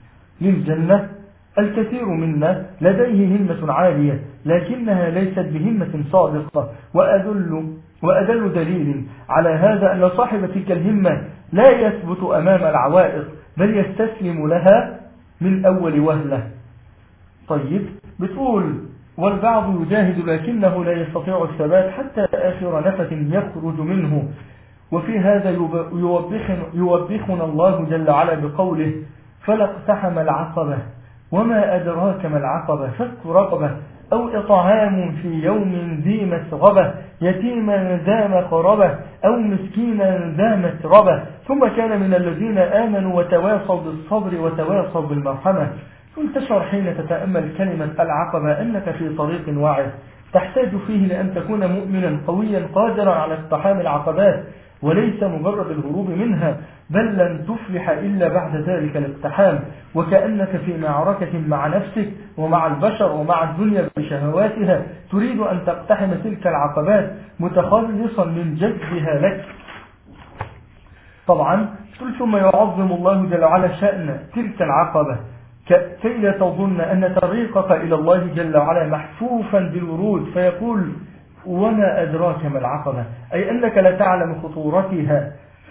للجنة؟ الكثير منا لديه همة عالية لكنها ليست بهمة صادقة، وأدل, وأدل دليل على هذا أن صاحب تلك الهمة لا يثبت أمام العوائق بل يستسلم لها من أول وهلة. طيب بتقول والبعض يجاهد لكنه لا يستطيع الثبات حتى آخر نفس يخرج منه. وفي هذا يوبخنا, يوبخنا الله جل وعلا بقوله فلا اقتحم العقبة وما أدراك ما العقبة فك رقبة أو إطعام في يوم ذي مسغبة يتيما ذا مقربة أو مسكينا ذا متربة ثم كان من الذين آمنوا وتواصوا بالصبر وتواصوا بالمرحمة. كنت تشعر حين تتأمل كلمة العقبة أنك في طريق واعد تحتاج فيه لأن تكون مؤمنا قويا قادرا على اقتحام العقبات وليس مجرد الهروب منها، بل لن تفلح إلا بعد ذلك الاقتحام، وكأنك في معركة مع نفسك ومع البشر ومع الدنيا بشهواتها تريد أن تقتحم تلك العقبات متخلصا من جذبها لك. طبعا ثم يعظم الله جل وعلا شأن تلك العقبة كي لا تظن أن طريقك إلى الله جل وعلا محفوفا بالورود، فيقول وما أدراك ما العقبة، أي أنك لا تعلم خطورتها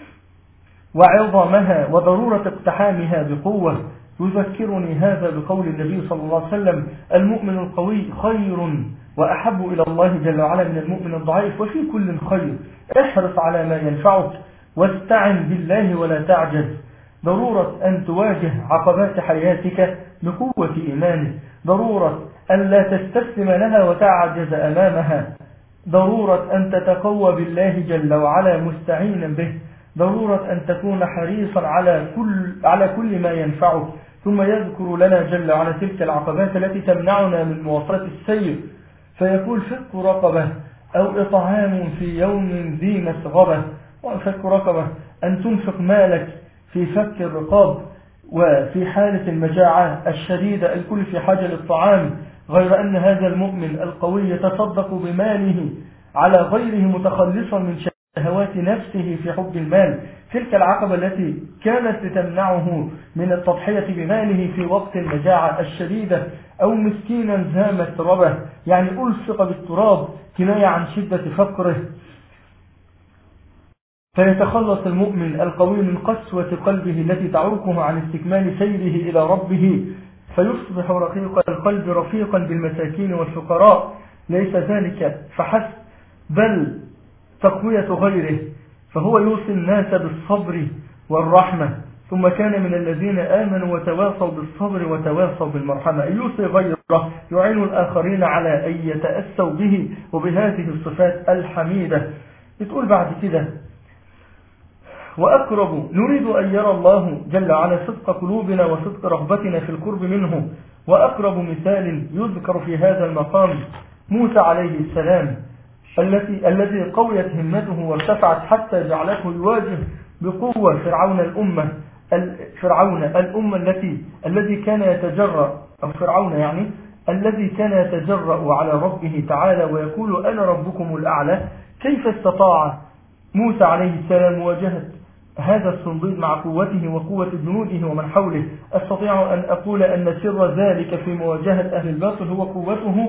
وعظمها وضرورة اقتحامها بقوة. يذكرني هذا بقول النبي صلى الله عليه وسلم المؤمن القوي خير وأحب إلى الله جل وعلا من المؤمن الضعيف، وفي كل خير. احرص على ما ينفعك واستعن بالله ولا تعجز. ضرورة أن تواجه عقبات حياتك بقوة إيمانك، ضرورة أن لا تستسلم لها وتعجز أمامها، ضرورة أن تتقوى بالله جل وعلا مستعينا به، ضرورة أن تكون حريصا على كل, على كل ما ينفعك. ثم يذكر لنا جل وعلا تلك العقبات التي تمنعنا من مواصلة السير، فيقول فك رقبة أو إطعام في يوم ذي مسغبة. وفك رقبة أن تنفق مالك في فك الرقاب، وفي حالة المجاعة الشديدة الكل في حاجة للطعام، غير أن هذا المؤمن القوي يتصدق بماله على غيره متخلصا من شهوات نفسه في حب المال. تلك العقبة التي كانت تمنعه من التضحية بماله في وقت المجاعة الشديدة. أو مسكينا ذا متربة، يعني ألصق بالتراب كناية عن شدة فقره، فيتخلص المؤمن القوي من قسوة قلبه التي تعرقه عن استكمال سيره إلى ربه، فيصبح رقيق القلب رفيقا بالمساكين والفقراء. ليس ذلك فحسب بل تقوية غيره، فهو يوصي الناس بالصبر والرحمة. ثم كان من الذين آمنوا وتواصوا بالصبر وتواصوا بالمرحمة، يوصي غيره، يعين الآخرين على أن يتأسوا به وبهذه الصفات الحميدة. بتقول بعد كده وأقرب نريد أن يرى الله جل وعلا صدق قلوبنا وصدق رغبتنا في القرب منه. وأقرب مثال يذكر في هذا المقام موسى عليه السلام التي الذي قويت همته وارتفعت حتى جعلته يواجه بقوة فرعون الأمة فرعون الأمة التي الذي كان يتجرأ أو فرعون يعني الذي كان يتجرأ على ربه تعالى ويقول أنا ربكم الأعلى. كيف استطاع موسى عليه السلام مواجهة هذا الصنديد مع قوته وقوة جنوده ومن حوله؟ أستطيع أن أقول أن سر ذلك في مواجهة أهل الباطل هو قوته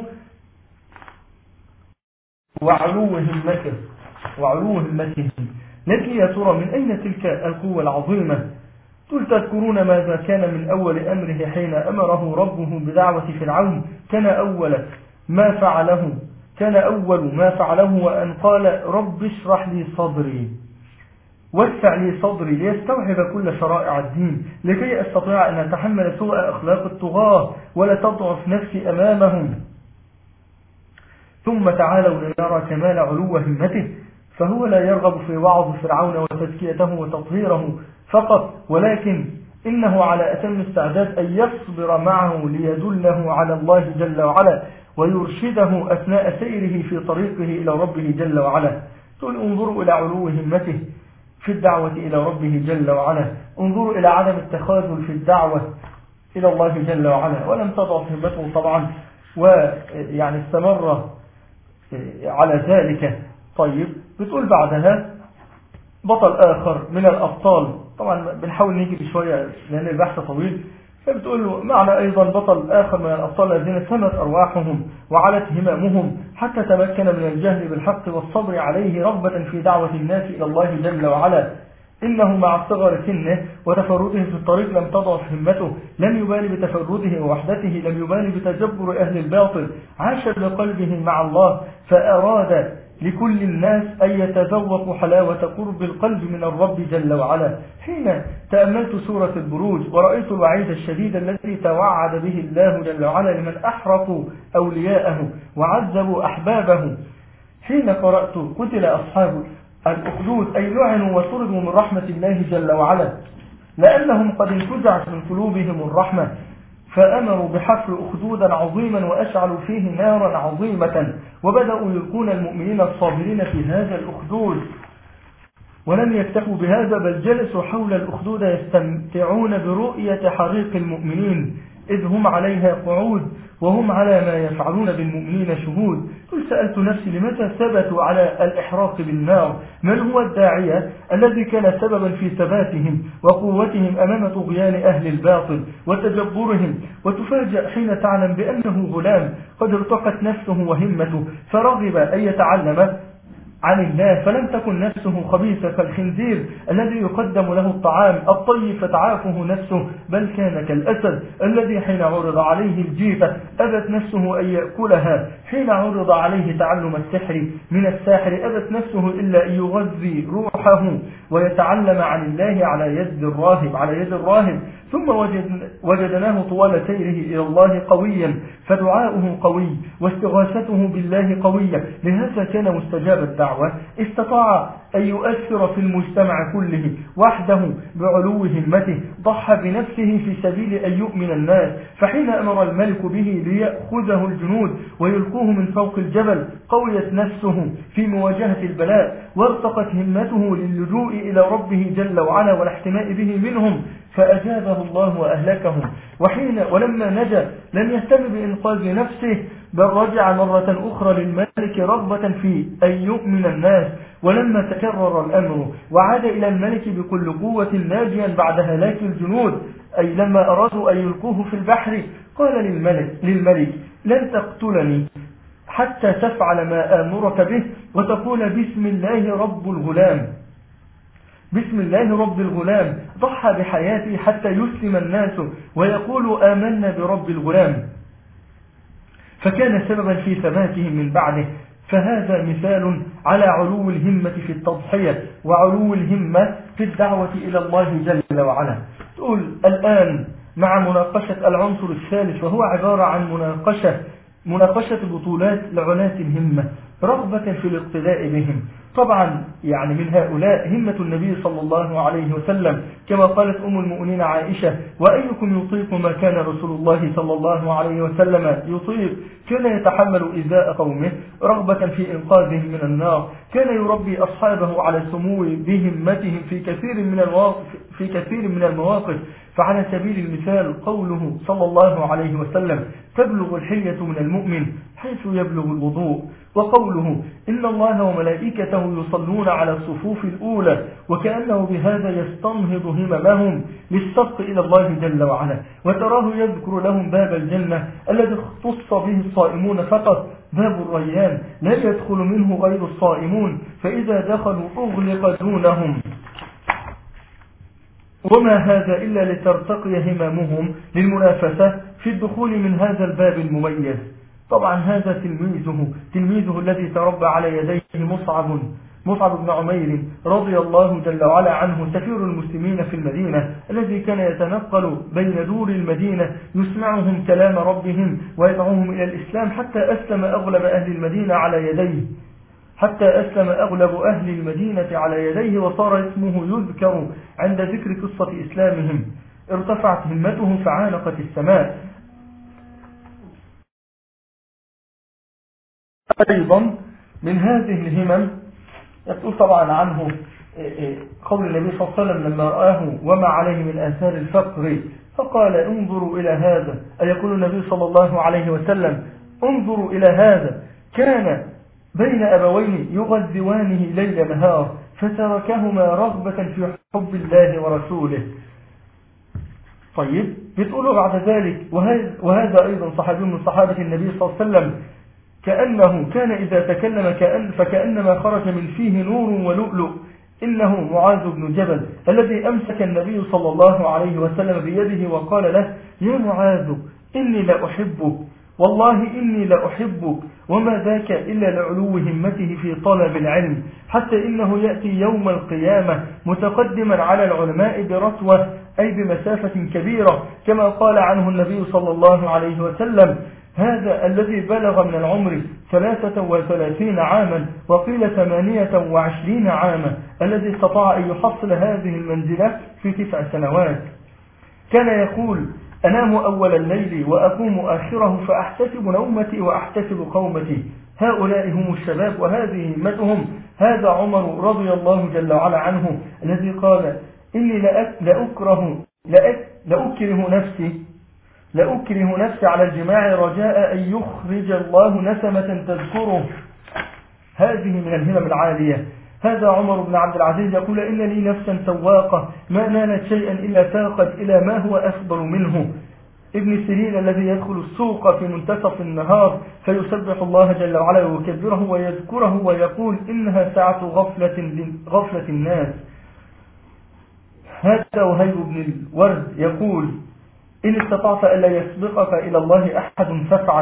وعلو همته وعلو همته. لكن يا ترى من أين تلك القوة العظيمة؟ تذكرون ماذا كان من أول أمره حين أمره ربه بدعوة فرعون؟ كان أول ما فعله كان أول ما فعله وأن قال رب اشرح لي صدري وسع لي صدري ليستوعب كل شرائع الدين، لكي أستطيع أن أتحمل سوء أخلاق الطغاة ولا تضعف نفسي أمامهم. ثم تعالوا لنرى كمال علو همته، فهو لا يرغب في وعظ فرعون وتزكيته وتطهيره فقط، ولكن إنه على أتم استعداد أن يصبر معه ليدله على الله جل وعلا ويرشده أثناء سيره في طريقه إلى ربه جل وعلا. تقول انظروا إلى علو همته في الدعوة إلى ربه جل وعلا، انظروا إلى عدم التخاذل في الدعوة إلى الله جل وعلا، ولم تضعف همته طبعا ويعني استمر على ذلك. طيب بتقول بعدها بطل آخر من الأبطال، طبعا بنحاول نيجي بشوية لأن البحث طويل، فبتقول له معنى أيضا بطل آخر من الأبطال الذين سمت أرواحهم وعلت همامهم حتى تمكن من الجهل بالحق والصبر عليه رغبة في دعوة الناس إلى الله جل وعلا. إنه مع صغر سنه وتفرده في الطريق لم تضعف همته، لم يبالي بتفرده ووحدته، لم يبالي بتجبر أهل الباطل، عاش بقلبه مع الله، فأراد لكل الناس أن يتذوقوا حلاوة قرب القلب من الرب جل وعلا. حين تأملت سورة البروج ورأيت الوعيد الشديد الذي توعد به الله جل وعلا لمن أحرقوا أولياءه وعذبوا أحبابه، حين قرأت قتل أصحاب الأخدود أي لعنوا وطردوا من رحمة الله جل وعلا لأنهم قد انتزعت من قلوبهم الرحمة، فأمروا بحفر أخدودا عظيما وأشعلوا فيه نارا عظيمة، وبدأوا يلقون المؤمنين الصابرين في هذا الأخدود. ولم يكتفوا بهذا بل جلسوا حول الأخدود يستمتعون برؤية حريق المؤمنين إذ هم عليها قعود وهم على ما يفعلون بالمؤمنين شهود. قل سألت نفسي لمتى ثبتوا على الإحراق بالنار؟ من هو الداعية الذي كان سببا في ثباتهم وقوتهم أمام طغيان أهل الباطل وتجبرهم؟ وتفاجأ حين تعلم بأنه غلام قد ارتقت نفسه وهمته فرغب أن يتعلم عن الله، فلم تكن نفسه خبيثة كالخنزير الذي يقدم له الطعام الطيب فتعافه نفسه، بل كان كالأسد الذي حين عرض عليه الجيفة أبت نفسه أن يأكلها، حين عرض عليه تعلم السحر من الساحر أبت نفسه إلا أن يغذي روحه ويتعلم عن الله على يد الراهب على يد الراهب ثم وجد وجدناه طوال سيره إلى الله قويا، فدعاؤه قوي واستغاثته بالله قوية، لهذا كان مستجاب الدعوة، استطاع أن يؤثر في المجتمع كله وحده بعلو همته، ضحى بنفسه في سبيل أن يؤمن الناس، فحين أمر الملك به ليأخذه الجنود ويلقوه من فوق الجبل قويت نفسه في مواجهة البلاء وارتقت همته للجوء إلى ربه جل وعلا والاحتماء به منهم، فأجابه الله وأهلكهم. وحين ولما نجا لم يهتم بإنقاذ نفسه بل رجع مرة أخرى للملك رغبة في أن يؤمن الناس، ولما تكرر الأمر وعاد إلى الملك بكل قوة ناجيا بعد هلاك الجنود، أي لما أرادوا أن يلقوه في البحر قال للملك, للملك لن تقتلني حتى تفعل ما آمرك به وتقول بسم الله رب الغلام بسم الله رب الغلام. ضحى بحياته حتى يسلم الناس ويقول آمنا برب الغلام، فكان سببا في ثباتهم من بعده. فهذا مثال على علو الهمة في التضحية وعلو الهمة في الدعوة إلى الله جل وعلا. تقول الآن مع مناقشة العنصر الثالث، وهو عبارة عن مناقشة مناقشة بطولات لعلات الهمة رغبة في الاقتداء بهم. طبعا يعني من هؤلاء همة النبي صلى الله عليه وسلم، كما قالت أم المؤمنين عائشة: وأيكم يطيق ما كان رسول الله صلى الله عليه وسلم يطيق؟ كان يتحمل إيذاء قومه رغبة في إنقاذهم من النار، كان يربي أصحابه على سمو بهمتهم في كثير من المواقف في كثير من المواقف. فعلى سبيل المثال قوله صلى الله عليه وسلم: تبلغ الحلية من المؤمن حيث يبلغ الوضوء، وقوله: إن الله وملائكته يصلون على الصفوف الأولى، وكأنه بهذا يستنهض هممهم للسبق إلى الله جل وعلا. وتراه يذكر لهم باب الجنة الذي اختص به الصائمون فقط، باب الريان لا يدخل منه غير الصائمون، فإذا دخلوا أغلق دونهم، وما هذا إلا لترتقي هممهم للمنافسة في الدخول من هذا الباب المميز. طبعا هذا تلميذه تلميذه الذي تربى على يديه مصعب مصعب بن عمير رضي الله جل وعلا عنه، سفير المسلمين في المدينة، الذي كان يتنقل بين دور المدينة يسمعهم كلام ربهم ويدعوهم إلى الإسلام، حتى أسلم أغلب أهل المدينة على يديه حتى أسلم أغلب أهل المدينة على يديه وصار اسمه يذكر عند ذكر قصة إسلامهم. ارتفعت همته فعانقت السماء. أيضا من هذه الهمم يقول طبعا عنه قول النبي صلى الله عليه وسلم لما رآه وما عليه من آثار الفقر فقال: انظروا إلى هذا. أي يقول النبي صلى الله عليه وسلم: انظروا إلى هذا، كان بين أبوين يغذوانه ليل نهار فتركهما رغبة في حب الله ورسوله. طيب بتقولوا بعد ذلك: وهذا أيضا صحابي من صحابة النبي صلى الله عليه وسلم، كأنه كان إذا تكلم كأن فكأنما خرج من فيه نور ولؤلؤ إنه معاذ بن جبل الذي أمسك النبي صلى الله عليه وسلم بيده وقال له: يا معاذ إني لا أحبك، والله إني لا أحبك، وما ذاك إلا لعلو همته في طلب العلم، حتى إنه يأتي يوم القيامة متقدما على العلماء برتوة، أي بمسافة كبيرة، كما قال عنه النبي صلى الله عليه وسلم: هذا الذي بلغ من العمر ثلاثة وثلاثين عاما وقيل ثمانية وعشرين عاما، الذي استطاع أن يحصل هذه المنزلة في تسع سنوات. كان يقول: أنام أول الليل وأقوم آخره فأحتسب نومتي وأحتسب قومتي. هؤلاء هم الشباب وهذه همتهم. هذا عمر رضي الله جل وعلا عنه الذي قال: إني لأكره لأكره نفسي لأكره نفسي على الجماع رجاء أن يخرج الله نسمة تذكره. هذه من الهمم العالية. هذا عمر بن عبد العزيز يقول: إن لي نفسا سواقة ما نالت شيئا إلا ساقت إلى ما هو أفضل منه. ابن سيرين الذي يدخل السوق في منتصف النهار فيسبح الله جل وعلا ويكبره ويذكره ويقول: إنها ساعة غفلة, غفلة الناس. هذا وهيب بن الورد يقول: إن استطعت ألا يسبقك إلى الله أحد فافعل.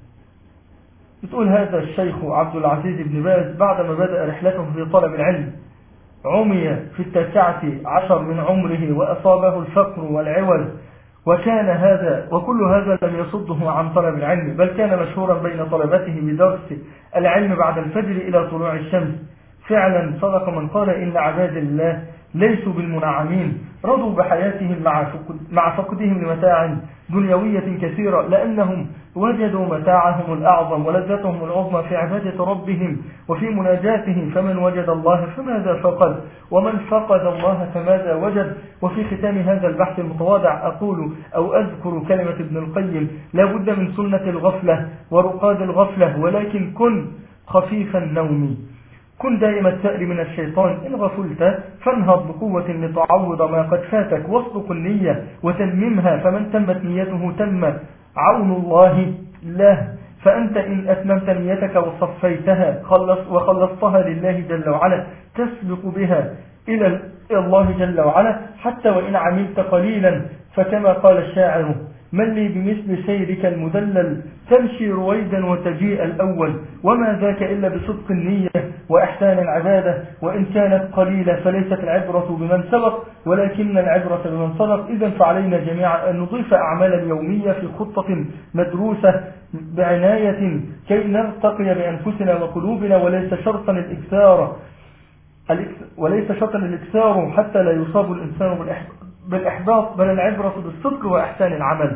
بتقول هذا الشيخ عبد العزيز بن باز بعدما بدأ رحلته في طلب العلم عمي في التاسعة عشر من عمره وأصابه الفقر والعوز، وكان هذا وكل هذا لم يصده عن طلب العلم، بل كان مشهورا بين طلبته بدرس العلم بعد الفجر إلى طلوع الشمس. فعلا صدق من قال: إن عباد الله ليسوا بالمنعمين، رضوا بحياتهم مع فقدهم لمتاع دنيوية كثيرة، لأنهم وجدوا متاعهم الأعظم ولذتهم العظمى في عبادة ربهم وفي مناجاته. فمن وجد الله فماذا فقد، ومن فقد الله فماذا وجد. وفي ختام هذا البحث المتواضع أقول أو أذكر كلمة ابن القيم: لا بد من سنة الغفلة ورقاد الغفلة، ولكن كن خفيف النوم، كن دائما الثأر من الشيطان. إن غفلت فانهض بقوة لتعوض ما قد فاتك، واصدق النية وتممها، فمن تمت نيته تم عون الله له. فأنت إن أتممت نيتك وصفيتها وخلصتها لله جل وعلا تسبق بها إلى الله جل وعلا، حتى وإن عملت قليلا. فكما قال الشاعر: من لي بمثل سيرك المدلل تمشي رويدا وتجيء الأول، وما ذاك إلا بصدق النية وإحسان العبادة. وإن كانت قليلة فليست العبرة بمن سبق، ولكن العبرة بمن صدق. إذن فعلينا جميعا أن نضيف أعمالا يومية في خطة مدروسة بعناية كي نرتقي بأنفسنا وقلوبنا، وليس شرطا الإكثار وليس شرطا الإكثار حتى لا يصاب الإنسان بالإحباط، بل العبرة بالصدق وإحسان العمل.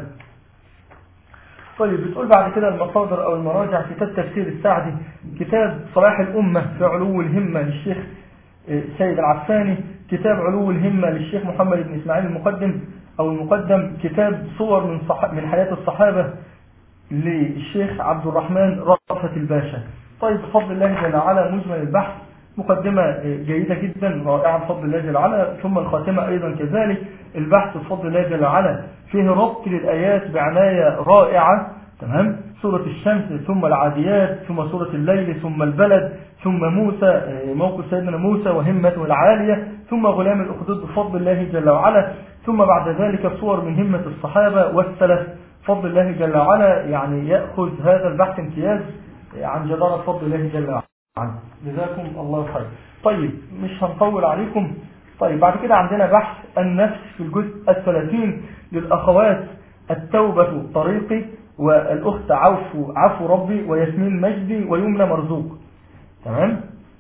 طيب، بتقول بعد كده المصادر أو المراجع: كتاب تفسير السعدي، كتاب صلاح الأمة في علو الهمة للشيخ سيد العفاني، كتاب علو الهمة للشيخ محمد بن إسماعيل المقدم أو المقدم، كتاب صور من, صح... من حياة الصحابة للشيخ عبد الرحمن رأفت الباشا. طيب، بفضل الله جل وعلا مجمل البحث مقدمة جيدة جدا رائعة بفضل الله جل وعلا، ثم الخاتمة أيضا كذلك. البحث بفضل الله جل وعلا فيه ربط للآيات بعناية رائعة، تمام؟ سورة الشمس، ثم العاديات، ثم سورة الليل، ثم البلد، ثم موسى، موقف سيدنا موسى وهمته العالية، ثم غلام الأخدود بفضل الله جل وعلا، ثم بعد ذلك صور من همة الصحابة والسلف بفضل الله جل وعلا. يعني يأخذ هذا البحث امتياز عن جدارة بفضل الله جل وعلا. جزاكم الله خير. طيب، مش هنطول عليكم. طيب، بعد كده عندنا بحث النفس في الجزء الثلاثين للأخوات التوبة طريقي والأخت عفو عفو ربي وياسمين مجدي ويمنى مرزوق، تمام؟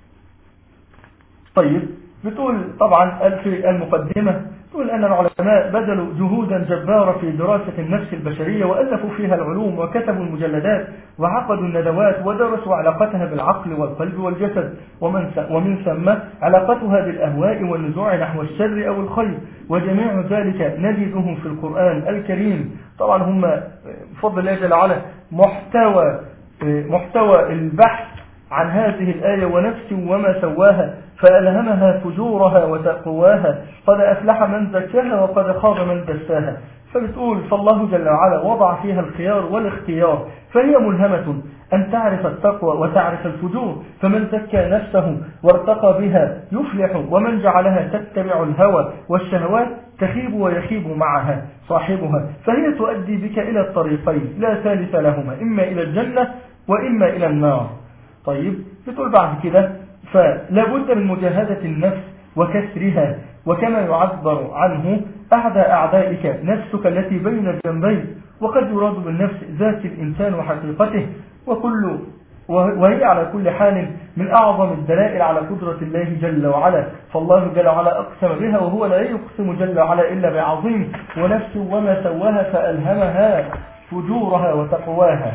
طيب، بتقول طبعا في المقدمة تقول أن العلماء بذلوا جهودا جبارة في دراسة النفس البشرية، وألفوا فيها العلوم وكتبوا المجلدات وعقدوا الندوات ودرسوا علاقتها بالعقل والقلب والجسد، ومن ومن ثم علاقتها بالأهواء والنزوع نحو الشر أو الخير، وجميع ذلك نجده في القرآن الكريم. طبعا هم بفضل الله جل وعلا محتوى محتوى البحث عن هذه الآية: ونفس وما سواها فألهمها فجورها وتقواها قد أفلح من زكاها وقد خاب من دساها. فبتقول فالله جل وعلا وضع فيها الخيار والاختيار، فهي ملهمة أن تعرف التقوى وتعرف الفجور، فمن زكى نفسه وارتقى بها يفلح، ومن جعلها تتبع الهوى والشهوات تخيب ويخيب معها صاحبها، فهي تؤدي بك إلى الطريقين لا ثالث لهما، إما إلى الجنة وإما إلى النار. طيب بتقول بعد كده فلا بد من مجاهدة النفس وكسرها، وكما يعبر عنه أعدى أعدائك نفسك التي بين الجنبين، وقد يراد بالنفس ذات الإنسان وحقيقته، وكل وهي على كل حال من أعظم الدلائل على قدرة الله جل وعلا، فالله جل وعلا أقسم بها، وهو لا يقسم جل وعلا إلا بعظيم، ونفس وما سواها فألهمها فجورها وتقواها.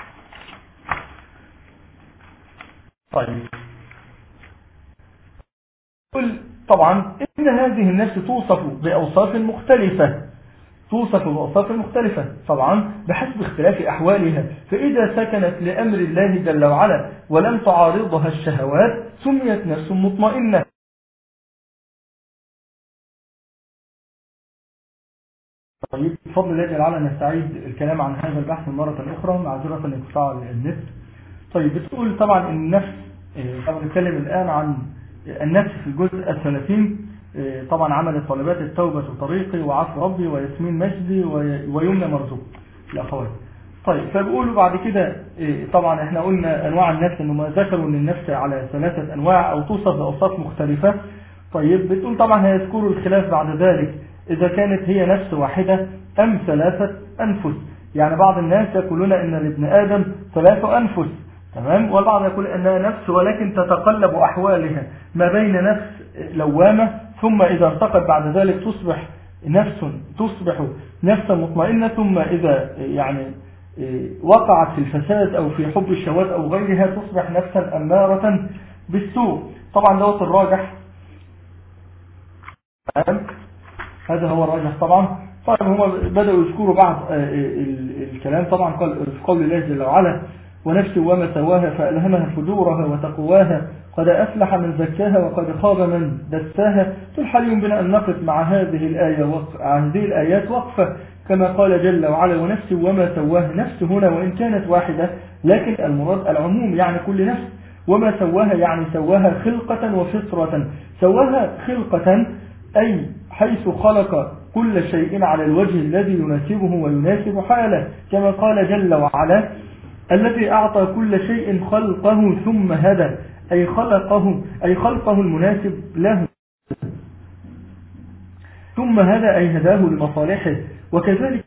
طيب طبعا إن هذه النفس توصف بأوصاف مختلفة توصف بأوصاف مختلفة طبعا بحسب اختلاف أحوالها، فإذا سكنت لأمر الله جل وعلا ولم تعارضها الشهوات سميت نفس مطمئنة. طيب بفضل الله جل وعلا نستعيد الكلام عن هذا البحث مرة أخرى معذرة لانقطاع النت. طيب بتقول طبعا النفس، طبعا نتكلم الآن عن النفس في الجزء الثلاثين. طبعا عمل طالبات التوبة طريقي وعفو ربي وياسمين مجدي ويمنى مرزوق الأخوات. طيب فبقولوا بعد كده طبعا احنا قلنا أنواع النفس، انه ما ذكروا ان النفس على ثلاثة أنواع أو توصف بأوصاف مختلفة. طيب بتقول طبعا هيذكروا الخلاف بعد ذلك إذا كانت هي نفس واحدة أم ثلاثة أنفس. يعني بعض الناس يقولون ان لابن آدم ثلاث أنفس، تمام، والبعض يقول أنها نفس ولكن تتقلب أحوالها ما بين نفس لوامة، ثم إذا ارتقت بعد ذلك تصبح نفس تصبح نفسا مطمئنة، ثم إذا يعني وقعت في الفساد أو في حب الشهوات أو غيرها تصبح نفسا أمارة بالسوء. طبعا دوت الراجح، هذا هو الراجح طبعا. طيب هم بدأوا يذكروا بعض الكلام طبعا قال في قول الله جل وعلا ونفس وما سواها فألهمها فجورها وتقواها قد أفلح من زكاها وقد خاب من دساها. الحال بنا أن نقف مع هذه الآية وقف هذه الآيات وقفة كما قال جل وعلا ونفس وما سواها. نفس هنا وإن كانت واحدة لكن المراد العموم، يعني كل نفس. وما سواها يعني سواها خلقة وفطرة. سواها خلقة أي حيث خلق كل شيء على الوجه الذي يناسبه ويناسب حاله، كما قال جل وعلا الذي أعطى كل شيء خلقه ثم هدى، أي خلقه أي خلقه المناسب له ثم هدى أي هداه لمصالحه. وكذلك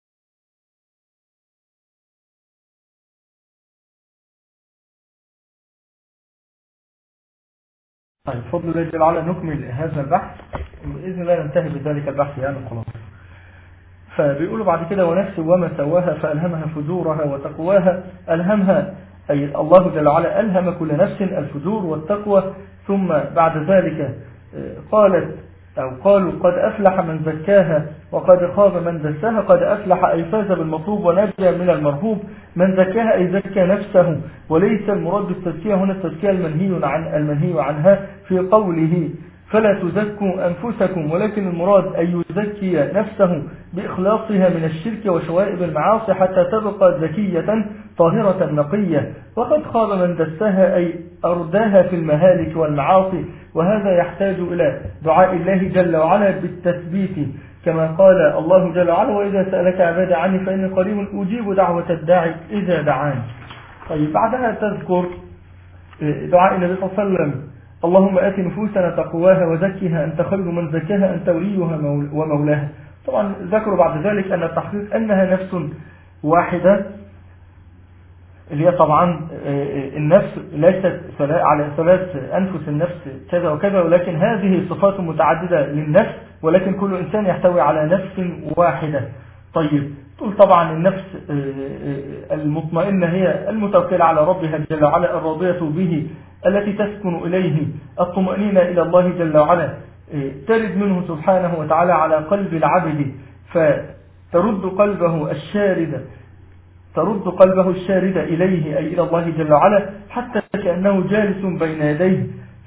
طيب بفضل الله جل وعلا نكمل هذا البحث بإذن الله، ننتهي بذلك البحث يعني خلاص. فبيقولوا بعد كده ونفس وما سواها فألهمها فجورها وتقواها. ألهمها أي الله جل وعلا ألهم كل نفس الفجور والتقوى، ثم بعد ذلك قالت أو قالوا قد أفلح من زكاها وقد خاب من دساها. قد أفلح أي فاز بالمطلوب ونجى من المرهوب، من زكاها أي زكى نفسه، وليس المراد بالتزكية هنا التزكية المنهي عن المنهي عنها في قوله فلا تزكوا أنفسكم، ولكن المراد أن يزكي نفسه بإخلاصها من الشرك وشوائب المعاصي حتى تبقى زكية طاهرة نقية. وقد خاب من دساها أي أرداها في المهالك والمعاصي، وهذا يحتاج إلى دعاء الله جل وعلا بالتثبيت، كما قال الله جل وعلا وإذا سألك عبادي عني فإني قريب أجيب دعوة الداعي إذا دعاني. طيب بعدها تذكر دعاء النبي صلى الله عليه وسلم اللهم آت نفوسنا تقواها وزكها أنت خير من زكاها أنت وليها ومولاها. طبعا ذكروا بعد ذلك أن التحقيق أنها نفس واحدة، اللي هي طبعا النفس ليست على ثلاث أنفس النفس كذا وكذا، ولكن هذه صفات متعددة للنفس، ولكن كل إنسان يحتوي على نفس واحدة. طيب تقول طبعا النفس المطمئنة هي المتوكلة على ربها جل وعلا الراضية به التي تسكن إليه الطمأنينة إلى الله جل وعلا، ترد منه سبحانه وتعالى على قلب العبد فترد قلبه الشارد ترد قلبه الشارد إليه أي إلى الله جل وعلا، حتى كأنه جالس بين يديه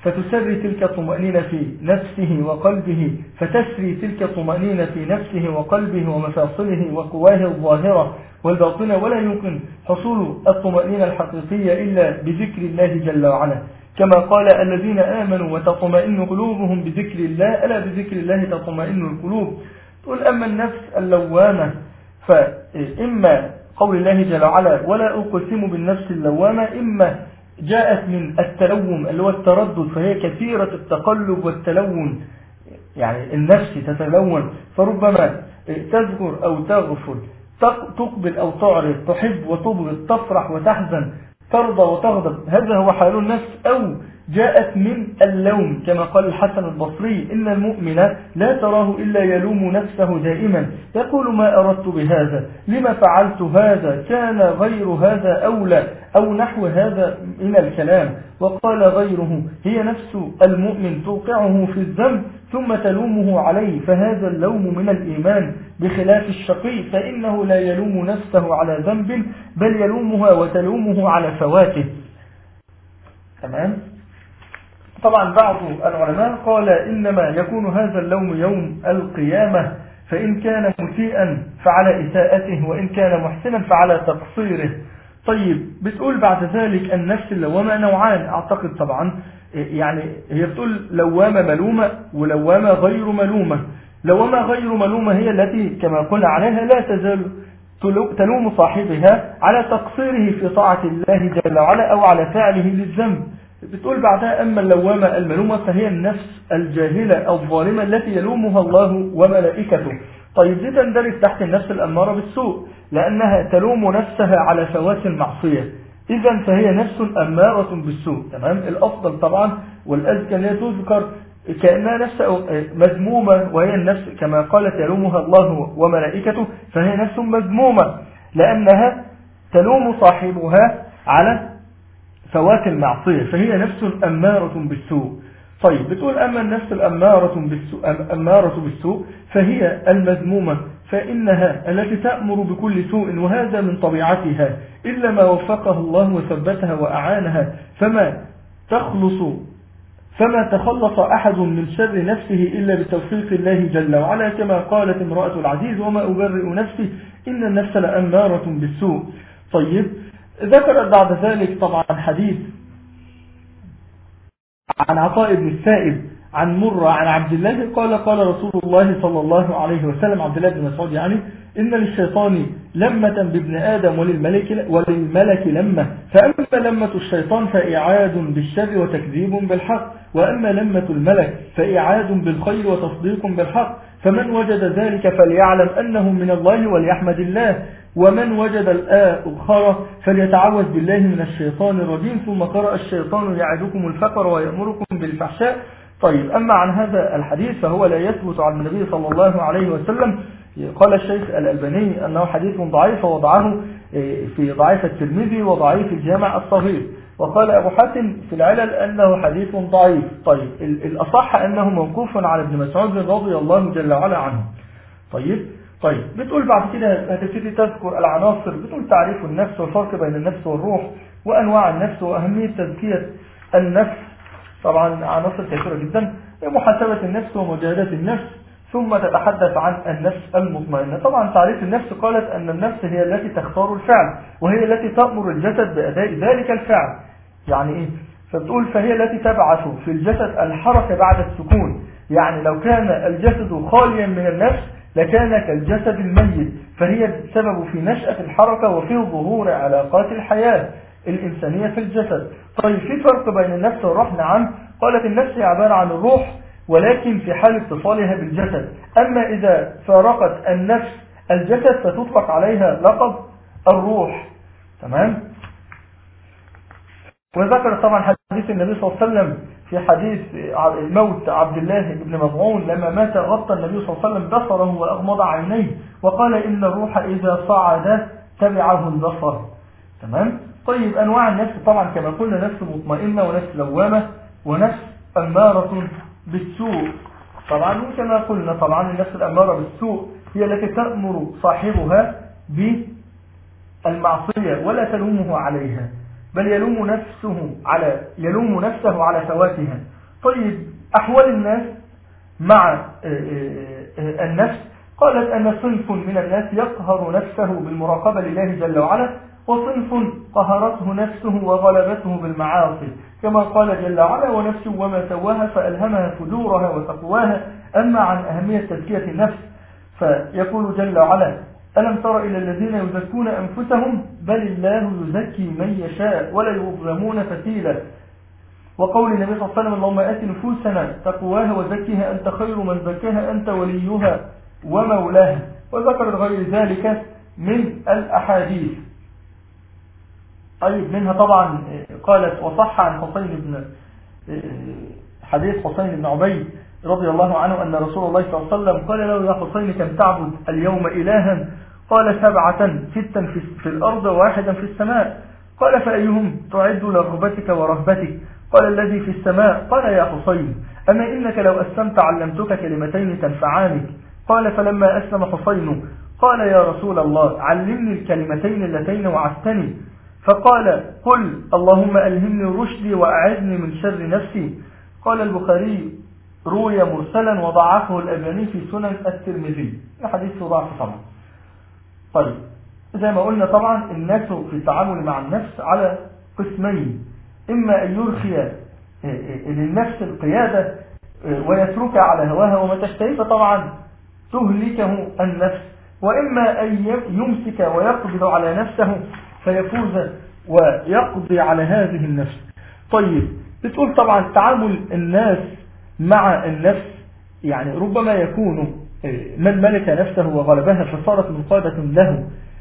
فتسري تلك الطمأنينة في نفسه وقلبه فتسري تلك الطمأنينة في نفسه وقلبه ومفاصله وقواه الظاهرة والباطنة، ولا يمكن حصول الطمأنينة الحقيقية إلا بذكر الله جل وعلا، كما قال الذين آمنوا وتطمئن قلوبهم بذكر الله، ألا بذكر الله تطمئن القلوب. تقول أما النفس اللوامة فإما قول الله جل وعلا ولا أقسم بالنفس اللوامة، إما جاءت من التلوم اللي هو التردد، فهي كثيرة التقلب والتلون، يعني النفس تتلون، فربما تذكر أو تغفل، تقبل أو تعرض، تحب وتبغض، تفرح وتحزن، ترضى وتغضب، هذا هو حال النفس. أو جاءت من اللوم كما قال الحسن البصري إن المؤمن لا تراه إلا يلوم نفسه دائما، يقول ما أردت بهذا، لما فعلت هذا، كان غير هذا أولى، أو نحو هذا من الكلام. وقال غيره هي نفس المؤمن توقعه في الذنب ثم تلومه عليه، فهذا اللوم من الإيمان، بخلاف الشقي فإنه لا يلوم نفسه على ذنب بل يلومها وتلومه على فواته. تمام. طبعا بعض العلماء قال إنما يكون هذا اللوم يوم القيامة، فإن كان مسيئا فعلى إساءته، وإن كان محسنا فعلى تقصيره. طيب بتقول بعد ذلك النفس اللوامة نوعان أعتقد، طبعا يعني هي بتقول لوامة ملومة ولوامة غير ملومة. لوامة غير ملومة هي التي كما قلنا عليها لا تزال تلوم صاحبها على تقصيره في طاعة الله جل وعلا أو على فعله للذنب. بتقول بعدها أما اللوامة الملومة فهي النفس الجاهلة الظالمة التي يلومها الله وملائكته. طيب دي تندرج تحت النفس الأمارة بالسوء، لأنها تلوم نفسها على فوات المعصية، إذن فهي نفس أمارة بالسوء. تمام. الأفضل طبعا والأذكى لا تذكر كأنها نفس مذمومة، وهي النفس كما قالت يلومها الله وملائكته، فهي نفس مذمومة لأنها تلوم صاحبها على فوات المعصية، فهي نفس أمارة بالسوء. طيب بتقول أما النفس الأمارة بالسوء, أمارة بالسوء فهي المذمومة، فإنها التي تأمر بكل سوء، وهذا من طبيعتها إلا ما وفقه الله وثبتها وأعانها، فما تخلص فما تخلص أحد من شر نفسه إلا بتوفيق الله جل وعلا، كما قالت امرأة العزيز وما أبرئ نفسي إن النفس لأمارة بالسوء. طيب ذكرت بعد ذلك طبعا حديث عن عطاء بن السائب عن مرة عن عبد الله قال قال رسول الله صلى الله عليه وسلم، عبد الله بن مسعود يعني، إن للشيطان لمة بابن آدم وللملك, وللملك لمة، فأما لمة الشيطان فإعاد بالشر وتكذيب بالحق، وأما لمة الملك فإعاد بالخير وتصديق بالحق، فمن وجد ذلك فليعلم أنه من الله وليحمد الله، ومن وجد الآخر فليتعوذ بالله من الشيطان الرجيم. ثم قرأ الشيطان يعدكم الفقر ويأمركم بالفحشاء. طيب أما عن هذا الحديث فهو لا يثبت عن النبي صلى الله عليه وسلم. قال الشيخ الألباني أنه حديث ضعيف، ووضعه في ضعيف الترمذي وضعيف الجامع الصغير، وقال أبو حاتم في العلل أنه حديث ضعيف. طيب الأصح أنه موقوف على ابن مسعود رضي الله جل وعلا عنه. طيب طيب بتقول بعد كده هتبتدي تذكر العناصر، بتقول تعريف النفس والفرق بين النفس والروح وأنواع النفس وأهمية تزكية النفس، طبعا عناصر كثيرة جدا، محاسبة النفس ومجاهدة النفس، ثم تتحدث عن النفس المطمئنة. طبعا تعريف النفس قالت أن النفس هي التي تختار الفعل، وهي التي تأمر الجسد بأداء ذلك الفعل. يعني إيه؟ فبتقول فهي التي تبعث في الجسد الحركة بعد السكون، يعني لو كان الجسد خاليا من النفس لكان كالجسد الميت، فهي السبب في نشأة الحركة وفي ظهور علاقات الحياة الإنسانية في الجسد. طيب في فرق بين النفس والروح؟ نعم. قالت النفس عبارة عن الروح ولكن في حال اتصالها بالجسد، أما إذا فارقت النفس الجسد فتطلق عليها لقب الروح. تمام. وذكر طبعا حديث النبي صلى الله عليه وسلم في حديث موت عبد الله بن مضعون لما مات غطى النبي صلى الله عليه وسلم بصره وأغمض عينيه وقال إن الروح إذا صعد تبعه البصر. تمام. طيب أنواع النفس طبعا كما قلنا نفس مطمئنة ونفس لوامة ونفس أمارة بالسوء. طبعا كما قلنا طبعا النفس الأمارة بالسوء هي التي تأمر صاحبها بالمعصية ولا تلومه عليها، بل يلوم نفسه على يلوم نفسه على فواتها. طيب أحوال الناس مع النفس، قالت أن صنف من الناس يقهر نفسه بالمراقبة لله جل وعلا، وصنف قهرته نفسه وغلبته بالمعاصي، كما قال جل وعلا ونفس وما سواها فألهمها فجورها وتقواها. أما عن أهمية تزكية النفس فيقول جل وعلا ألم تر إلى الذين يزكون أنفسهم بل الله يزكي من يشاء ولا يظلمون فتيلا. وقول النبي صلى الله عليه وسلم اللهم آت نفوسنا تقواها وزكيها أنت خير من زكاها أنت وليها ومولاها، وذكر غير ذلك من الأحاديث. طيب منها طبعا قالت وصح عن حسين بن حديث حسين بن عبيد رضي الله عنه أن رسول الله صلى الله عليه وسلم قال له يا حسين كم تعبد اليوم إلها؟ قال سبعة، ستا في الأرض وواحدا في السماء. قال فأيهم تعد لرغبتك ورهبتك؟ قال الذي في السماء. قال يا حسين أما إنك لو أسلمت علمتك كلمتين تنفعانك. قال فلما أسلم حسين قال يا رسول الله علمني الكلمتين اللتين وعدتني. فقال قل اللهم ألهمني رشدي وأعذني من شر نفسي. قال البخاري روي مرسلا وضعفه الألباني في سنن الترمذي، الحديث ضعف طبعا. طيب زي ما قلنا طبعا الناس في التعامل مع النفس على قسمين، إما أن يرخي للنفس القيادة ويتركها على هواها وما تشتهي فطبعا تهلكه النفس، وإما أن يمسك ويقبض على نفسه فيفوز ويقضي على هذه النفس. طيب بتقول طبعا تعامل الناس مع النفس يعني ربما يكون من ملك نفسه وغلبها فصارت منقادة له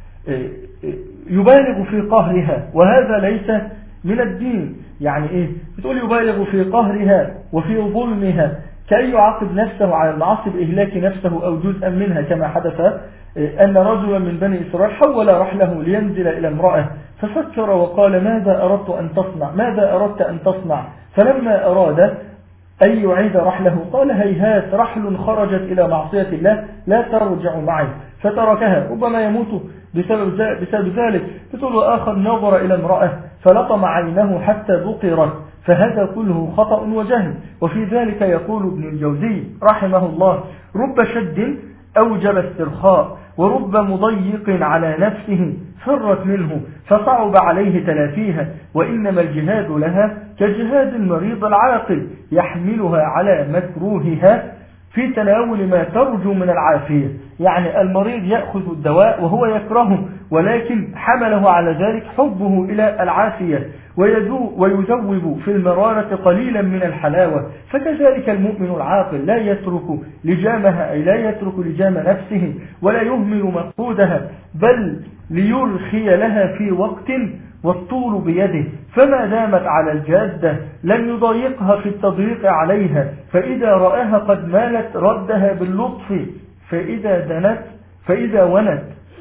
يبالغ في قهرها، وهذا ليس من الدين. يعني إيه؟ بتقول يبالغ في قهرها وفي ظلمها كي يعاقب نفسه على المعاصي بإهلاك نفسه أو جزءا منها، كما حدث أن رجلا من بني إسرائيل حول رحله لينزل إلى امرأة ففكر وقال ماذا أردت أن تصنع ماذا أردت أن تصنع فلما أراد أن يعيد رحله قال هيهات رحل خرجت إلى معصية الله لا ترجع معي، فتركها ربما يموت بسبب بسبب ذلك. بتقول آخر نظر إلى امرأة فلطم عينه حتى بقرت، فهذا كله خطأ وجهل. وفي ذلك يقول ابن الجوزي رحمه الله رب شد أوجب استرخاء ورب مضيق على نفسه فرت منه فصعب عليه تلافيها، وإنما الجهاد لها كجهاد المريض العاقل يحملها على مكروهها في تناول ما ترجو من العافية. يعني المريض يأخذ الدواء وهو يكرهه ولكن حمله على ذلك حبه إلى العافية، ويذوب في المرارة قليلا من الحلاوة. فكذلك المؤمن العاقل لا يترك لجامها أي لا يترك لجام نفسه ولا يهمل مقودها، بل ليرخي لها في وقت والطول بيده، فما دامت على الجادة لم يضايقها في التضييق عليها، فإذا رآها قد مالت ردها باللطف، فإذا دنت فإذا ونت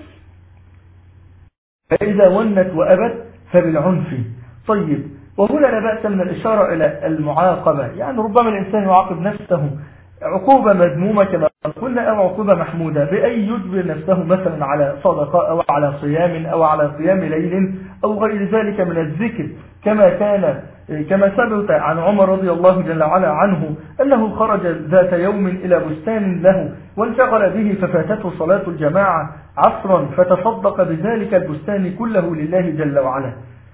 فإذا ونت وأبت فبالعنف. طيب وهنا لا بأس من الإشارة إلى المعاقبة، يعني ربما الإنسان يعاقب نفسه عقوبة مذمومة كما قلنا أو عقوبة محمودة بأن يجبر نفسه مثلا على صدقة أو على صيام أو على قيام ليل أو غير ذلك من الذكر، كما كان كما ثبت عن عمر رضي الله جل وعلا عنه أنه خرج ذات يوم إلى بستان له وانشغل به ففاتته صلاة الجماعة عصرا فتصدق بذلك البستان كله لله جل وعلا.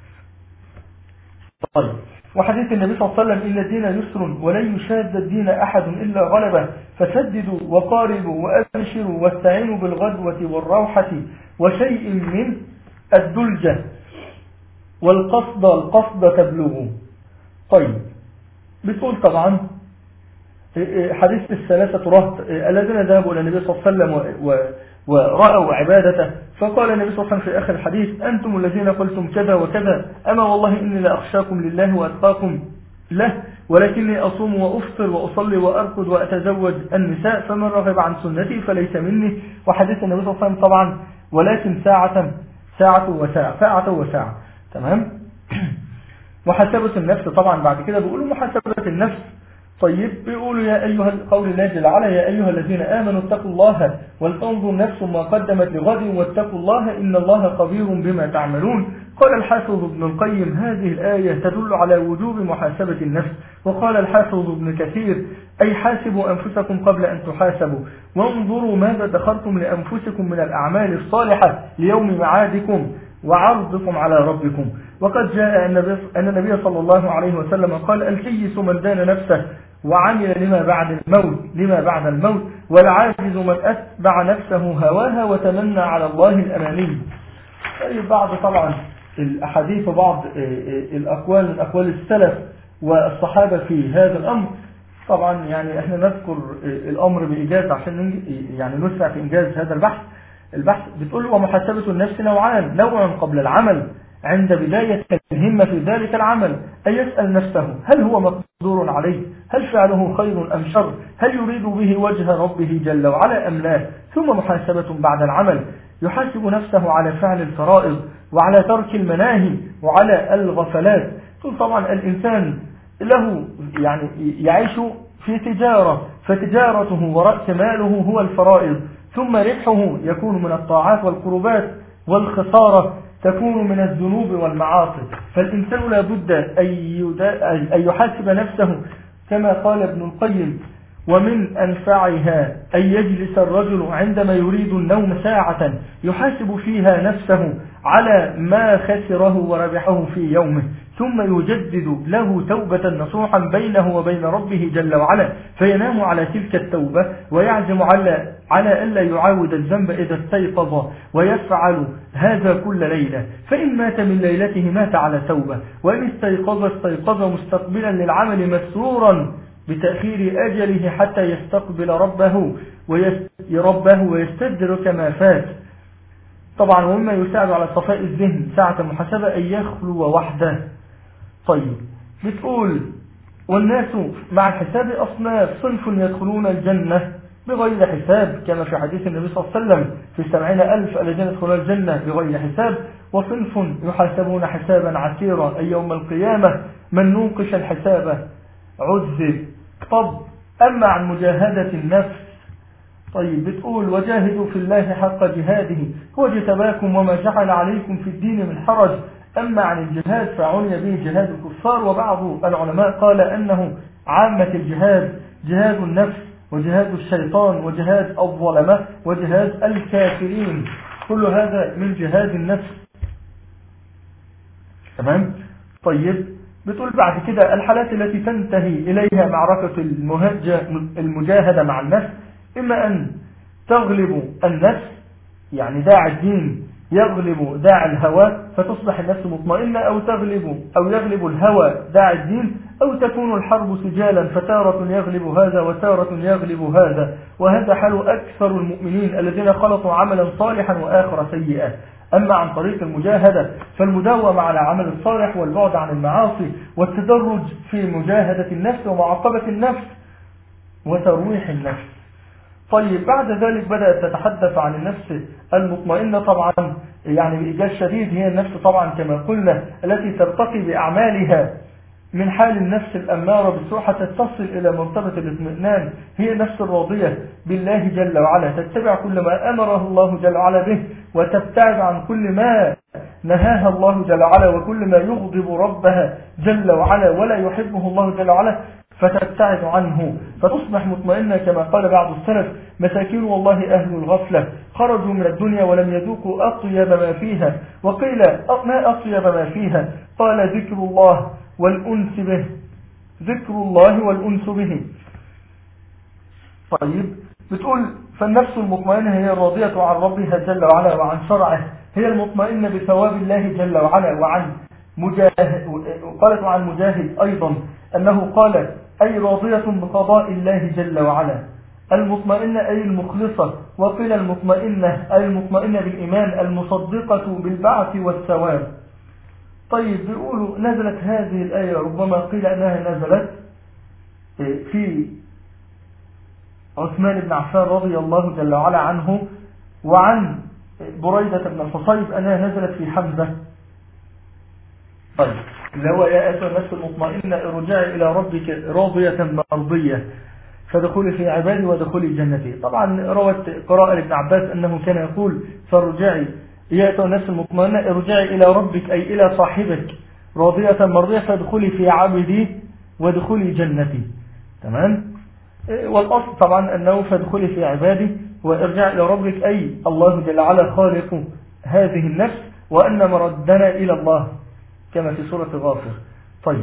طيب وحديث النبي صلى الله عليه وسلم إن الدين يسر ولن يشاد الدين أحد إلا غلبه فسددوا وقاربوا وأبشروا واستعينوا بالغدوة والروحة وشيء من الدلجة والقصد القصد تبلغوا. طيب بتقول طبعا حديث الثلاثة رهط الذين ذهبوا إلى النبي صلى الله عليه وسلم ورأوا عبادته، فقال النبي صلى الله عليه وسلم في آخر الحديث أنتم الذين قلتم كذا وكذا، أما والله إني لأخشاكم لله وأتقاكم له، ولكني أصوم وأفطر وأصلي وأرقد وأتزوج النساء، فمن رغب عن سنتي فليس مني. وحديث النبي صلى الله عليه وسلم طبعا ولكن ساعة ساعة وساعة ساعة وساعة. تمام. محاسبة النفس طبعا بعد كده بيقولوا محاسبة النفس طيب بيقولوا يا أيها قول الله جل وعلا يا أيها الذين آمنوا اتقوا الله ولتنظر نفس ما قدمت لغد واتقوا الله إن الله خبير بما تعملون. قال الحافظ ابن القيم هذه الآية تدل على وجوب محاسبة النفس. وقال الحافظ ابن كثير أي حاسبوا أنفسكم قبل أن تحاسبوا وانظروا ماذا دخرتم لأنفسكم من الأعمال الصالحة ليوم معادكم وعرضكم على ربكم. وقد جاء أن النبي صلى الله عليه وسلم قال الكيس من دان نفسه وعمل لما بعد الموت لما بعد الموت والعاجز من أتبع نفسه هواها وتمنى على الله الأماني. طيب بعض طبعا الأحاديث وبعض الأقوال من أقوال السلف والصحابة في هذا الأمر. طبعا يعني احنا نذكر الأمر بإيجاز عشان يعني نسرع في إنجاز هذا البحث. البحث بتقول ومحاسبة النفس نوعان، نوع قبل العمل عند بداية الهمة في ذلك العمل أن يسأل نفسه هل هو مقدور عليه، هل فعله خير أم شر، هل يريد به وجه ربه جل وعلا أم لا. ثم محاسبة بعد العمل يحاسب نفسه على فعل الفرائض وعلى ترك المناهي وعلى الغفلات. طبعا الإنسان له يعني يعيش في تجارة فتجارته ورأس ماله هو الفرائض، ثم ربحه يكون من الطاعات والقربات والخسارة تكون من الذنوب والمعاصي. فالإنسان لا بد أن يحاسب نفسه كما قال ابن القيم ومن أنفعها أن يجلس الرجل عندما يريد النوم ساعة يحاسب فيها نفسه على ما خسره وربحه في يومه، ثم يجدد له توبة نصوحا بينه وبين ربه جل وعلا، فينام على تلك التوبة ويعزم على على ألا يعاود الذنب إذا استيقظ، ويفعل هذا كل ليلة. فإن مات من ليلته مات على توبة، وإن استيقظ استيقظ مستقبلا للعمل مسرورا بتأخير أجله حتى يستقبل ربه ويربه ويستدرك ما فات. طبعا ومما يساعد على صفاء الذهن ساعة المحاسبة أن يخلو وحده. طيب بتقول والناس مع الحساب أصناف، صنف يدخلون الجنة بغير حساب كما في حديث النبي صلى الله عليه وسلم في سبعين ألف الذين يدخلون الجنة بغير حساب، وصنف يحاسبون حسابا عسيرا أي يوم القيامة من نوقش الحساب عذب. طب أما عن مجاهدة النفس، طيب بتقول وجاهدوا في الله حق جهاده هو اجتباكم وما جعل عليكم في الدين من حرج. أما عن الجهاد فعني به جهاد الكفار، وبعض العلماء قال أنه عامة الجهاد جهاد النفس وجهاد الشيطان وجهاد الظلمة وجهاد الكافرين، كل هذا من جهاد النفس. تمام. طيب بتقول بعد كده الحالات التي تنتهي إليها معركة المجاهدة مع النفس، إما أن تغلب النفس يعني داعي الدين يغلب داعي الهوى فتصبح النفس مطمئنة، أو تغلب أو يغلب الهوى داعي الدين، أو تكون الحرب سجالا فتارة يغلب هذا وتارة يغلب هذا. وهذا حال أكثر المؤمنين الذين خلطوا عملا صالحا وآخر سيئا. أما عن طريق المجاهدة فالمداومة على عمل الصالح والبعد عن المعاصي والتدرج في مجاهدة النفس ومعاقبة النفس وترويح النفس. طيب بعد ذلك بدأت تتحدث عن النفس المطمئنة. طبعا يعني بإيجاز شديد هي النفس طبعا كما قلنا التي ترتقي بأعمالها من حال النفس الأمارة بالسوء حتى تصل إلى مرتبة الاطمئنان. هي النفس الراضية بالله جل وعلا تتبع كل ما أمره الله جل وعلا به وتبتعد عن كل ما نهاها الله جل وعلا وكل ما يغضب ربها جل وعلا ولا يحبه الله جل وعلا فتبتعد عنه فتصبح مطمئنة. كما قال بعض السلف مساكين والله أهل الغفلة خرجوا من الدنيا ولم يذوقوا أطيب ما فيها، وقيل ما أطيب ما فيها؟ قال ذكر الله والأنس به، ذكر الله والأنس به. طيب بتقول فالنفس المطمئنة هي الراضية عن ربها جل وعلا وعن شرعه، هي المطمئنة بثواب الله جل وعلا وعن مجاهد. قالت عن مجاهد أيضا أنه قال أي راضية بقضاء الله جل وعلا، المطمئنة أي المخلصة، وقيل المطمئنة أي المطمئنة بالإيمان المصدقة بالبعث والثواب. طيب بيقولوا نزلت هذه الآية ربما قيل أنها نزلت في عثمان بن عفان رضي الله جل وعلا عنه، وعن بريدة بن الحصيب أنها نزلت في حمزة. طيب اللي هو يا أيتها النفس المطمئنة ارجعي إلى ربك راضية مرضية فدخولي في عبادي ودخولي جنتي. طبعا روت قراءة لابن عباس أنه كان يقول فارجعي يا أيتها النفس المطمئنة ارجعي إلى ربك أي إلى صاحبك راضية مرضية فدخولي في عبدي ودخولي جنتي. تمام. والأصل طبعا أنه فدخولي في عبادي وارجع إلى ربك أي الله جل وعلا خالق هذه النفس وأن مردنا إلى الله كما في سورة غافر. طيب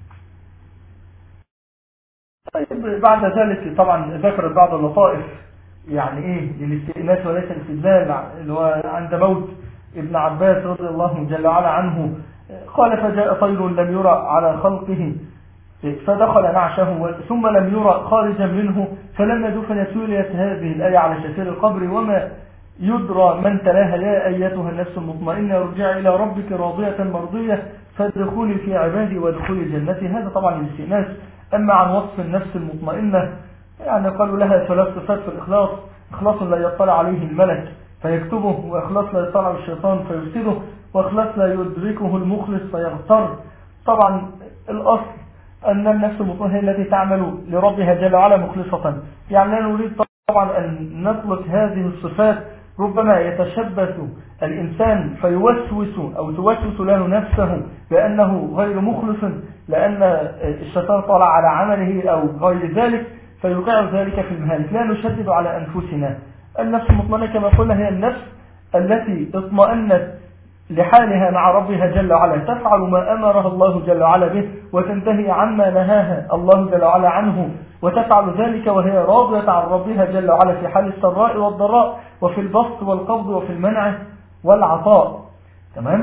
طيب بعد ذلك طبعا ذكر بعض اللطائف يعني ايه للاستئناس وليس الاستدلال اللي هو عند موت ابن عباس رضي الله جل وعلا عنه قال فجاء طير لم يرى على خلقه فدخل نعشه ثم لم يرى خارجا منه فلما دفن توليت هذه الآية على شفير القبر وما يدرى من تلاها يا أيتها النفس المطمئنة ارجعي إلى ربك راضية مرضية فادخلي في عبادي وادخلي جنتي. هذا طبعا الاستئناس. أما عن وصف النفس المطمئنة يعني قالوا لها ثلاث صفات في الإخلاص: إخلاص لا يطلع عليه الملك فيكتبه، وإخلاص لا يطلع الشيطان فيفسده، وإخلاص لا يدركه المخلص فيغتر. طبعا الأصل أن النفس المطمئنة هي التي تعمل لربها جل وعلا مخلصة. يعني لا نريد طبعا أن نطلق هذه الصفات، ربما يتشبث الإنسان فيوسوس أو توسوس له نفسه بأنه غير مخلص لأن الشيطان طلع على عمله أو غير ذلك فيوقع ذلك في المهالك. لا نشدد على أنفسنا. النفس المطمئنة كما قلنا هي النفس التي اطمأنت لحالها مع ربها جل وعلا، تفعل ما أمرها الله جل وعلا به وتنتهي عما نهاها الله جل وعلا عنه، وتفعل ذلك وهي راضية عن ربها جل وعلا في حال السراء والضراء وفي البسط والقبض وفي المنع والعطاء. تمام.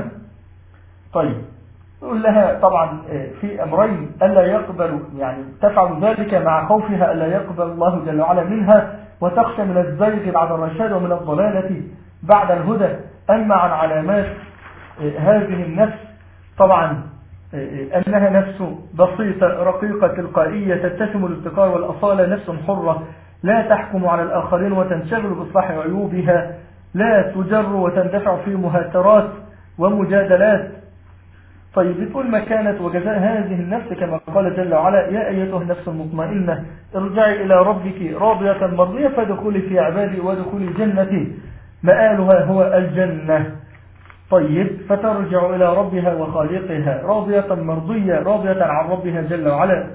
طيب يقول لها طبعا في أمرين: ألا يقبل يعني تفعل ذلك مع خوفها ألا يقبل الله جل وعلا منها وتخشى من الزيغ بعد الرشاد ومن الضلالة بعد الهدى. أما عن علامات هذه النفس طبعا أنها نفس بسيطة رقيقة تلقائية تتسم الابتكار والأصالة، نفس حرة لا تحكم على الآخرين وتنشغل بإصلاح عيوبها، لا تجر وتندفع في مهاترات ومجادلات. طيب بتقول ما كانت وجزاء هذه النفس كما قال جل وعلا: يا أيتها النفس المطمئنة ارجعي إلى ربك راضية مرضية فادخلي في عبادي وادخلي جنتي. مآلها هو الجنة. طيب فترجع إلى ربها وخالقها راضية مرضية راضية عن ربها جل وعلا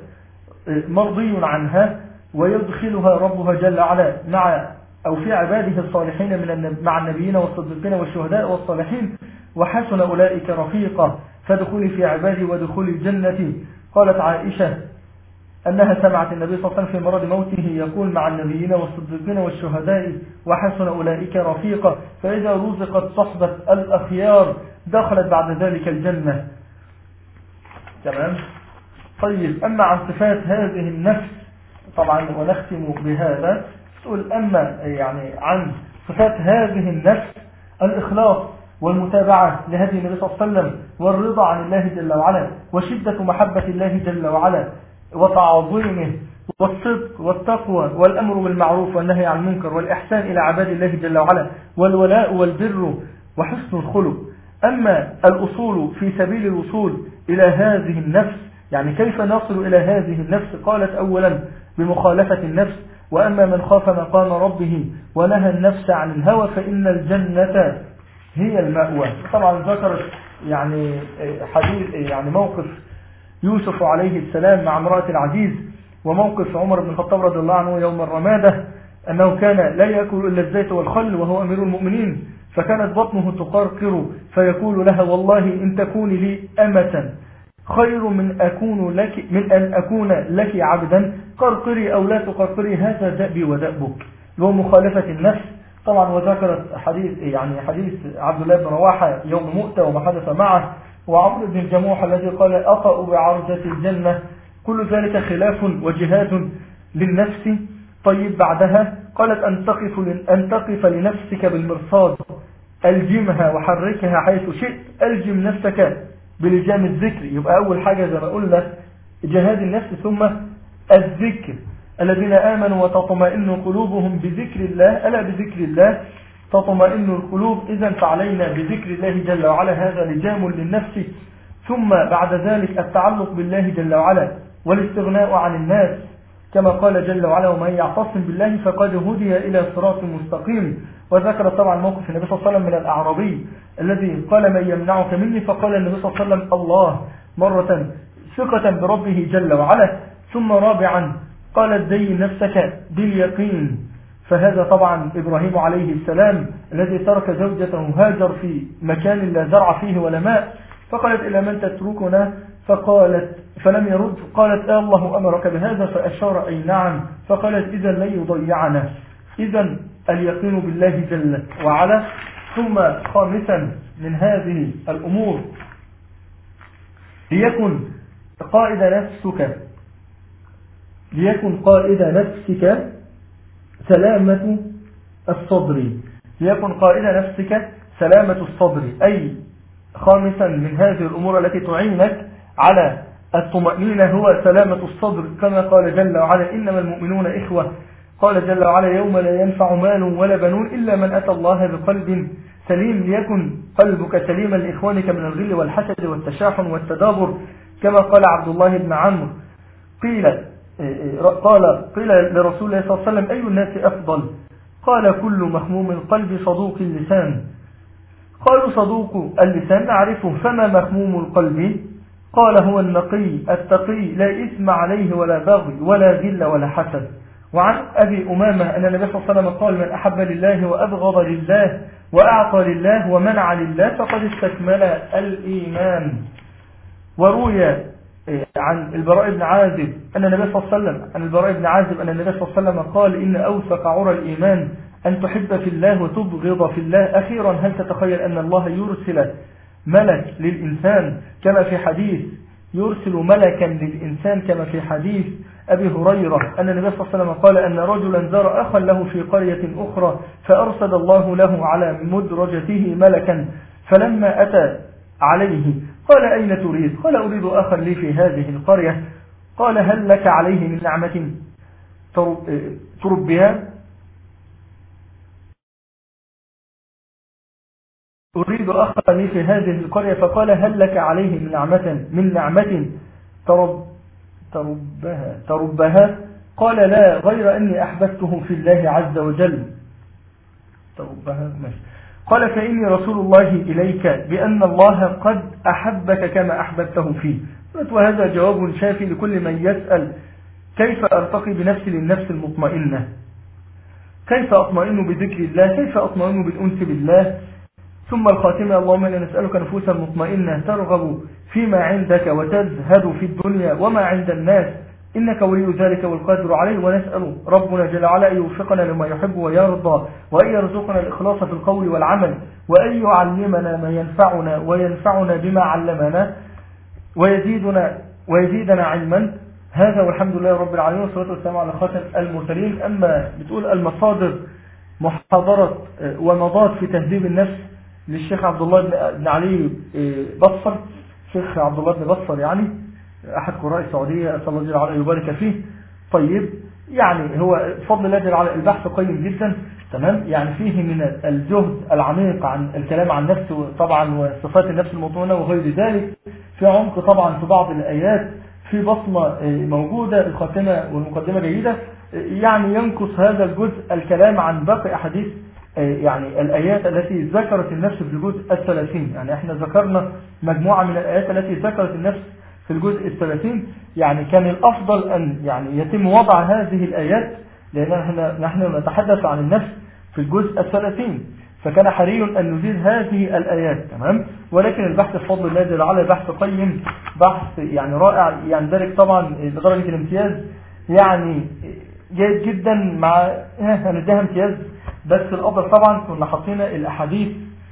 مرضي عنها، ويدخلها ربها جل وعلا مع أو في عباده الصالحين من مع النبيين والصديقين والشهداء والصالحين وحسن أولئك رفيقا فادخلي في عبادي وادخلي جنتي. قالت عائشة أنها سمعت النبي صلى الله عليه وسلم في مرض موته يقول: مع النبيين والصديقين والشهداء وحسن أولئك رفيقا. فإذا رزقت صحبة الأخيار دخلت بعد ذلك الجنة. تمام. طيب أما عن صفات هذه النفس طبعا ونختم بهذا تقول: أما يعني عن صفات هذه النفس الإخلاص والمتابعة لهدي النبي صلى الله عليه وسلم والرضا عن الله جل وعلا وشدة محبة الله جل وعلا وتعظيمه والصدق والتقوى والأمر بالمعروف والنهي عن المنكر والإحسان إلى عباد الله جل وعلا والولاء والبر وحسن الخلق. أما الأصول في سبيل الوصول إلى هذه النفس يعني كيف نصل إلى هذه النفس؟ قالت: أولا بمخالفة النفس، وأما من خاف مقام ربه ونهى النفس عن الهوى فإن الجنة هي المأوى. طبعا ذكرت يعني حديث يعني موقف يوسف عليه السلام مع امرأة العزيز وموقف عمر بن الخطاب رضي الله عنه يوم الرمادة أنه كان لا يأكل إلا الزيت والخل وهو أمير المؤمنين، فكانت بطنه تقرقر فيقول لها: والله إن تكوني لي أمة خير من أكون لك من أن أكون لك عبدا، قرقري أو لا تقرقري، هذا دأبي ودأبك. ومخالفة النفس طبعا وذكرت حديث يعني حديث عبد الله بن رواحة يوم مؤتة وما حدث معه، وعمرو بن الجموح الذي قال: أطأ بعرجة الجنة. كل ذلك خلاف وجهاد للنفس. طيب بعدها قالت: أن تقف أن تقف لنفسك بالمرصاد، ألجمها وحركها حيث شئت، ألجم نفسك بلجام الذكر. يبقى أول حاجة زي ما قلنا جهاد النفس، ثم الذكر. الذين آمنوا وتطمئن قلوبهم بذكر الله، ألا بذكر الله تطمئن القلوب. إذن فعلينا بذكر الله جل وعلا، هذا لجام للنفس ثم بعد ذلك التعلق بالله جل وعلا والاستغناء عن الناس كما قال جل وعلا ومن يعتصم بالله فقد هدي إلى صراط مستقيم. وذكر طبعا موقف النبي صلى الله عليه وسلم من الأعرابي الذي قال من يمنعك مني، فقال النبي صلى الله عليه وسلم الله مرة ثقة بربه جل وعلا، ثم رابعا قال زين نفسك باليقين. فهذا طبعا إبراهيم عليه السلام الذي ترك زوجته هاجر في مكان لا زرع فيه ولا ماء، فقالت إلى من تتركنا؟ فقالت فلم يرد، قالت آه الله أمرك بهذا؟ فأشار أي نعم. فقالت إذا لن يضيعنا. إذا اليقين بالله جل وعلا. ثم خامسا من هذه الأمور ليكن قائد نفسك ليكن قائد نفسك سلامة الصدر. ليكن قائد نفسك سلامة الصدر، أي خامسا من هذه الأمور التي تعينك على الطمأنينة هو سلامة الصدر، كما قال جل وعلا إنما المؤمنون إخوة. قال جل وعلا يوم لا ينفع مال ولا بنون إلا من أتى الله بقلب سليم. ليكن قلبك سليما لإخوانك من الغل والحسد والتشاحن والتدابر، كما قال عبد الله بن عمرو قيل قال قيل لرسول الله صلى الله عليه وسلم أي الناس أفضل؟ قال كل مخموم القلب صدوق اللسان. قالوا صدوق اللسان نعرفه، فما مخموم القلب؟ قال هو النقي التقي لا إثم عليه ولا بغي ولا غل ولا حسد. وعن أبي أمامة أن النبي صلى الله عليه وسلم قال من أحب لله وأبغض لله وأعطى لله ومنع لله فقد استكمل الإيمان. وروي عن البراء بن عازب أن النبي صلى الله عليه وسلم عن البراء بن عازب أن النبي صلى الله عليه وسلم قال إن أوثق عرى الإيمان أن تحب في الله وتبغض في الله. أخيرا هل تتخيل أن الله يرسل ملك للإنسان كما في حديث يرسل ملكا للإنسان كما في حديث أبي هريرة أن النبي صلى الله عليه وسلم قال أن رجلا زار أخا له في قرية أخرى فأرسل الله له على مدرجته ملكا، فلما أتى عليه قال أين تريد؟ قال أريد أخا لي في هذه القرية. قال هل لك عليه من نعمة تربها؟ أريد أخا لي في هذه القرية. فقال هل لك عليه من نعمة من نعمة ترب تربها تربها؟ قال لا غير أني أحببته في الله عز وجل. تربها ماشي. قال فإني رسول الله إليك بأن الله قد أحبك كما أحببته فيه. وهذا جواب شافي لكل من يسأل كيف أرتقي بنفسي للنفس المطمئنة، كيف أطمئن بذكر الله، كيف أطمئن بالأنس بالله. ثم الخاتمة اللهم إنا نسألك نفوسا مطمئنة ترغب فيما عندك وتزهد في الدنيا وما عند الناس إنك ولي ذلك والقادر عليه. ونسأل ربنا جل وعلا أن يوفقنا لما يحب ويرضى، وأن يرزقنا الإخلاص في القول والعمل، وأن يعلمنا ما ينفعنا وينفعنا بما علمنا ويزيدنا ويزيدنا علما. هذا والحمد لله رب العالمين والصلاة والسلام على خاتم المرسلين. أما بتقول المصادر محاضرة ومضات في تهذيب النفس للشيخ عبد الله بن علي بصر، الشيخ عبد الله بن بصر يعني أحد قراء السعودية، أسأل الله جل وعلا يبارك فيه. طيب يعني هو بفضل الله جل وعلا البحث قيم جدا، تمام، يعني فيه من الجهد العميق عن الكلام عن نفسه طبعا وصفات النفس المطمئنة وغير ذلك، في عمق طبعا في بعض الآيات، في بصمة موجودة، الخاتمة والمقدمة جيدة. يعني ينقص هذا الجزء الكلام عن باقي أحاديث يعني الآيات التي ذكرت النفس في الجزء الثلاثين. يعني احنا ذكرنا مجموعة من الآيات التي ذكرت النفس في الجزء الثلاثين، يعني كان الأفضل أن يعني يتم وضع هذه الآيات، لأن نحن نتحدث عن النفس في الجزء الثلاثين، فكان حري أن نزيد هذه الآيات، تمام. ولكن البحث بفضل الله جل وعلا بحث قيم، بحث يعني رائع، يعني ذلك طبعا بدرجة الامتياز يعني جيد جدا، مع هنديها امتياز. بس الأفضل طبعا كنا حطينا الأحاديث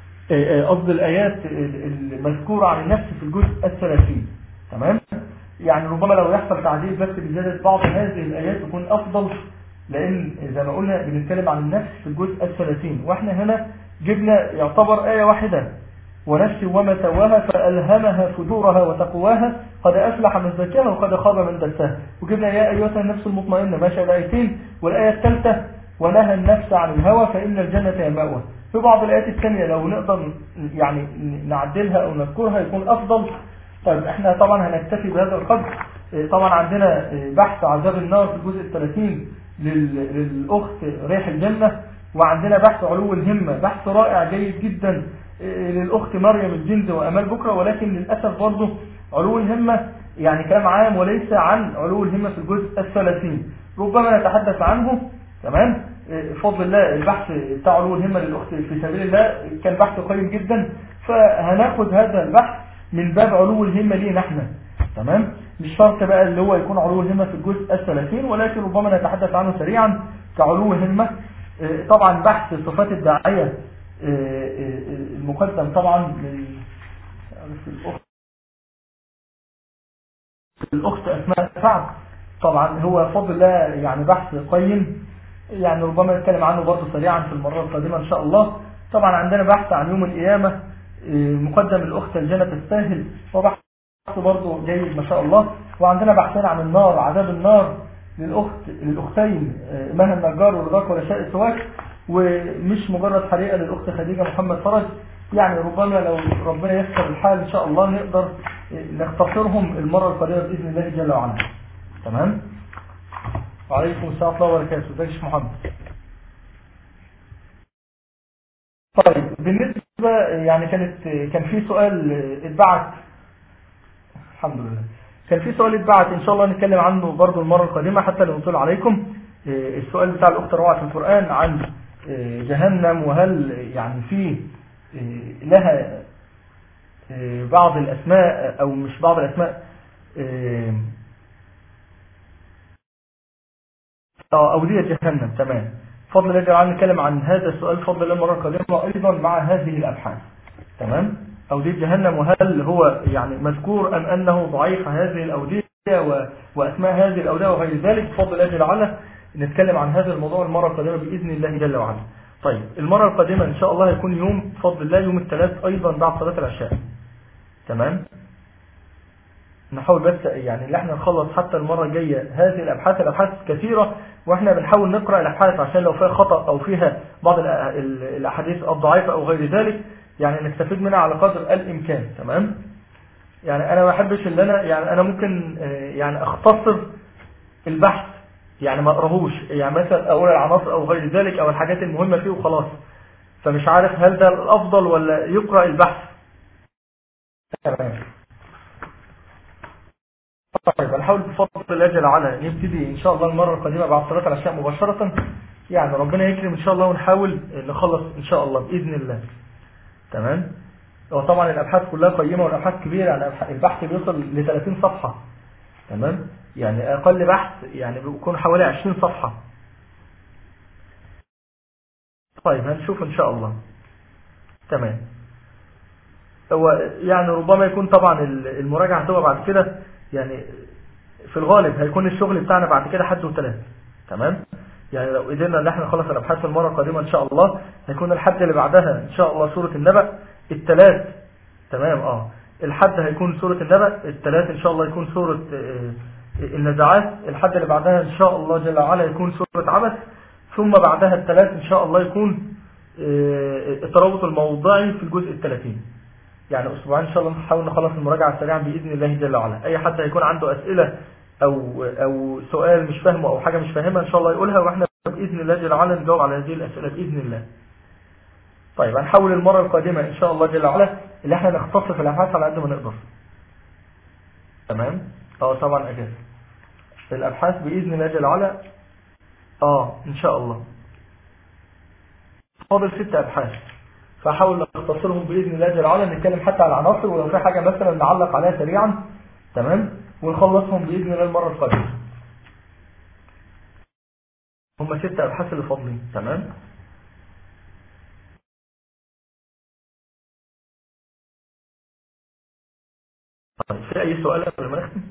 قصد الآيات المذكورة عن النفس في الجزء الثلاثين، تمام. يعني ربما لو يحصل تعديل بس بزيادة بعض هذه الآيات يكون أفضل، لأن زي ما قلنا بنتكلم عن النفس في الجزء الثلاثين، وإحنا هنا جبنا يعتبر آية واحدة، ونفس وما سواها فألهمها فجورها وتقواها قد أفلح من زكاها وقد خاب من دساها. وجبنا يا أيها النفس المطمئنة ماشي الآيتين، والآية الثالثة ونهى النفس عن الهوى فإن الجنة هي مأوى. في بعض الآيات الثانية لو نقدر يعني نعدلها أو نذكرها يكون أفضل، طيب احنا طبعا هنكتفي بهذا القدر. طبعا عندنا بحث عذاب النار في الجزء الثلاثين للأخت ريح الجنة، وعندنا بحث علو الهمة، بحث رائع جيد جدا للأخت مريم الجند وأمال بكرة، ولكن للأسف برضه علو الهمة يعني كلام عام وليس عن علو الهمة في الجزء الثلاثين، ربما نتحدث عنه. تمام، بفضل الله البحث بتاع علو الهمة للأخت في سبيل الله كان بحث قيم جدا، فهناخد هذا البحث من باب علو الهمة لينا احنا. تمام، مش شرط بقى اللي هو يكون علو الهمة في الجزء الثلاثين، ولكن ربما نتحدث عنه سريعا كعلو همة. طبعا بحث صفات الداعية المقدم طبعا من الأخت أسماء سعد، طبعا هو بفضل الله يعني بحث قيم، يعني ربما نتكلم عنه برضه سريعا في المرة القادمة إن شاء الله. طبعا عندنا بحث عن يوم القيامة مقدم الأخت الجنة تستاهل، وبحث برضه جيد ما شاء الله. وعندنا بحثين عن النار، عذاب النار للأخت للأختين مها النجار ورضاك ورشاء سواك، ومش مجرد حريقة للأخت خديجة محمد فرج. يعني ربما لو ربنا يسر الحال إن شاء الله نقدر نختصرهم المرة القادمة بإذن الله جل وعلا. تمام، وعليكم السلام ورحمة الله وبركاته. ازيك يا شيخ محمد؟ طيب بالنسبة يعني كانت كان في سؤال اتبعت، الحمد لله كان في سؤال اتبعت ان شاء الله نتكلم عنه برضو المرة القادمة حتى لو نطلع عليكم. السؤال بتاع الأخت روعة في القرآن عن جهنم، وهل يعني فيه لها بعض الأسماء أو مش بعض الأسماء أودية جهنم. تمام، فضل الله تعالى نتكلم عن هذا السؤال فضل الله المرة القادمة أيضا مع هذه الأبحاث. تمام، أودية جهنم وهل هو يعني مذكور أم أنه ضعيف هذه الأودية وأسماء هذه الأودية وغير ذلك، فضل الله تعالى نتكلم عن هذا الموضوع المرة القادمة بإذن الله جل وعلا. طيب المرة القادمة إن شاء الله هيكون يوم بفضل الله يوم الثلاث أيضا بعد صلاة العشاء. تمام، نحاول بس يعني اللي احنا نخلص حتى المرة الجاية هذه الأبحاث. الأبحاث كثيرة واحنا بنحاول نقرأ الأبحاث عشان لو فيها خطأ أو فيها بعض الأحاديث الضعيفة أو غير ذلك يعني نستفيد منها على قدر الإمكان. تمام، يعني أنا ما أحبش اللي أنا يعني أنا ممكن يعني أختصر البحث، يعني ما أقرأهوش، يعني مثلا أقول العناصر أو غير ذلك أو الحاجات المهمة فيه وخلاص، فمش عارف هل ده الأفضل ولا يقرأ البحث. تمام، طيب نحاول بفضل الله جل وعلا نبتدي إن شاء الله المرة القادمة بعد صلاة العشاء مباشرة، يعني ربنا يكرم إن شاء الله ونحاول نخلص إن شاء الله بإذن الله. تمام، وطبعا الأبحاث كلها قيمة والأبحاث كبيرة، يعني البحث بيوصل ل ثلاثين صفحة. تمام، يعني أقل بحث يعني بيكون حوالي عشرين صفحة. طيب هنشوف إن شاء الله. تمام، هو يعني ربما يكون طبعا المراجعة هتبقى بعد كده، يعني في الغالب هيكون الشغل بتاعنا بعد كده حد وثلاث. تمام، يعني لو قدرنا ان احنا نخلص الابحاث المره القادمه ان شاء الله هيكون الحد اللي بعدها ان شاء الله سوره النبأ الثلاث. تمام، اه الحد هيكون سوره النبأ الثلاث ان شاء الله يكون سوره النزعات، الحد اللي بعدها ان شاء الله جل وعلا يكون سوره عبس، ثم بعدها الثلاث ان شاء الله يكون الترابط الموضعي في الجزء الثلاثين. يعني اسبوعين ان شاء الله نحاول نخلص المراجعه سريعا باذن الله جل وعلا. اي حد هيكون عنده اسئله او او سؤال مش فاهمه او حاجه مش فاهمها ان شاء الله يقولها، واحنا باذن الله جل وعلا نجاوب على هذه الاسئله باذن الله. طيب هنحاول المره القادمه ان شاء الله جل وعلا اللي احنا نختصر في الابحاث على قد ما نقدر. تمام، اه طبعا اجازه الابحاث باذن الله جل وعلا اه ان شاء الله فاضل ست ابحاث، فحاول نختصرهم باذن الله جل وعلا، نتكلم حتى على العناصر ولو في حاجه مثلا نعلق عليها سريعا. تمام، ونخلصهم باذن الله المره القادمه. هم ست ابحاث اللي فاضلين. تمام، طيب في اي سؤال قبل ما نختم؟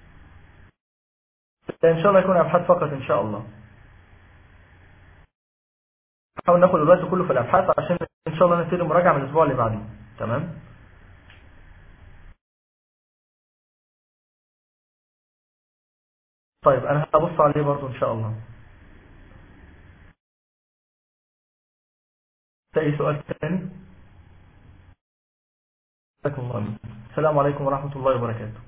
ان شاء الله يكون ابحاث فقط ان شاء الله. نحاول ناخد الوقت كله في الابحاث عشان ان شاء الله نبتدي مراجعه من الاسبوع اللي بعديه. تمام، طيب انا هبص عليه برضو ان شاء الله. في اي سؤال ثاني؟ جزاكم الله. السلام عليكم ورحمة الله وبركاته.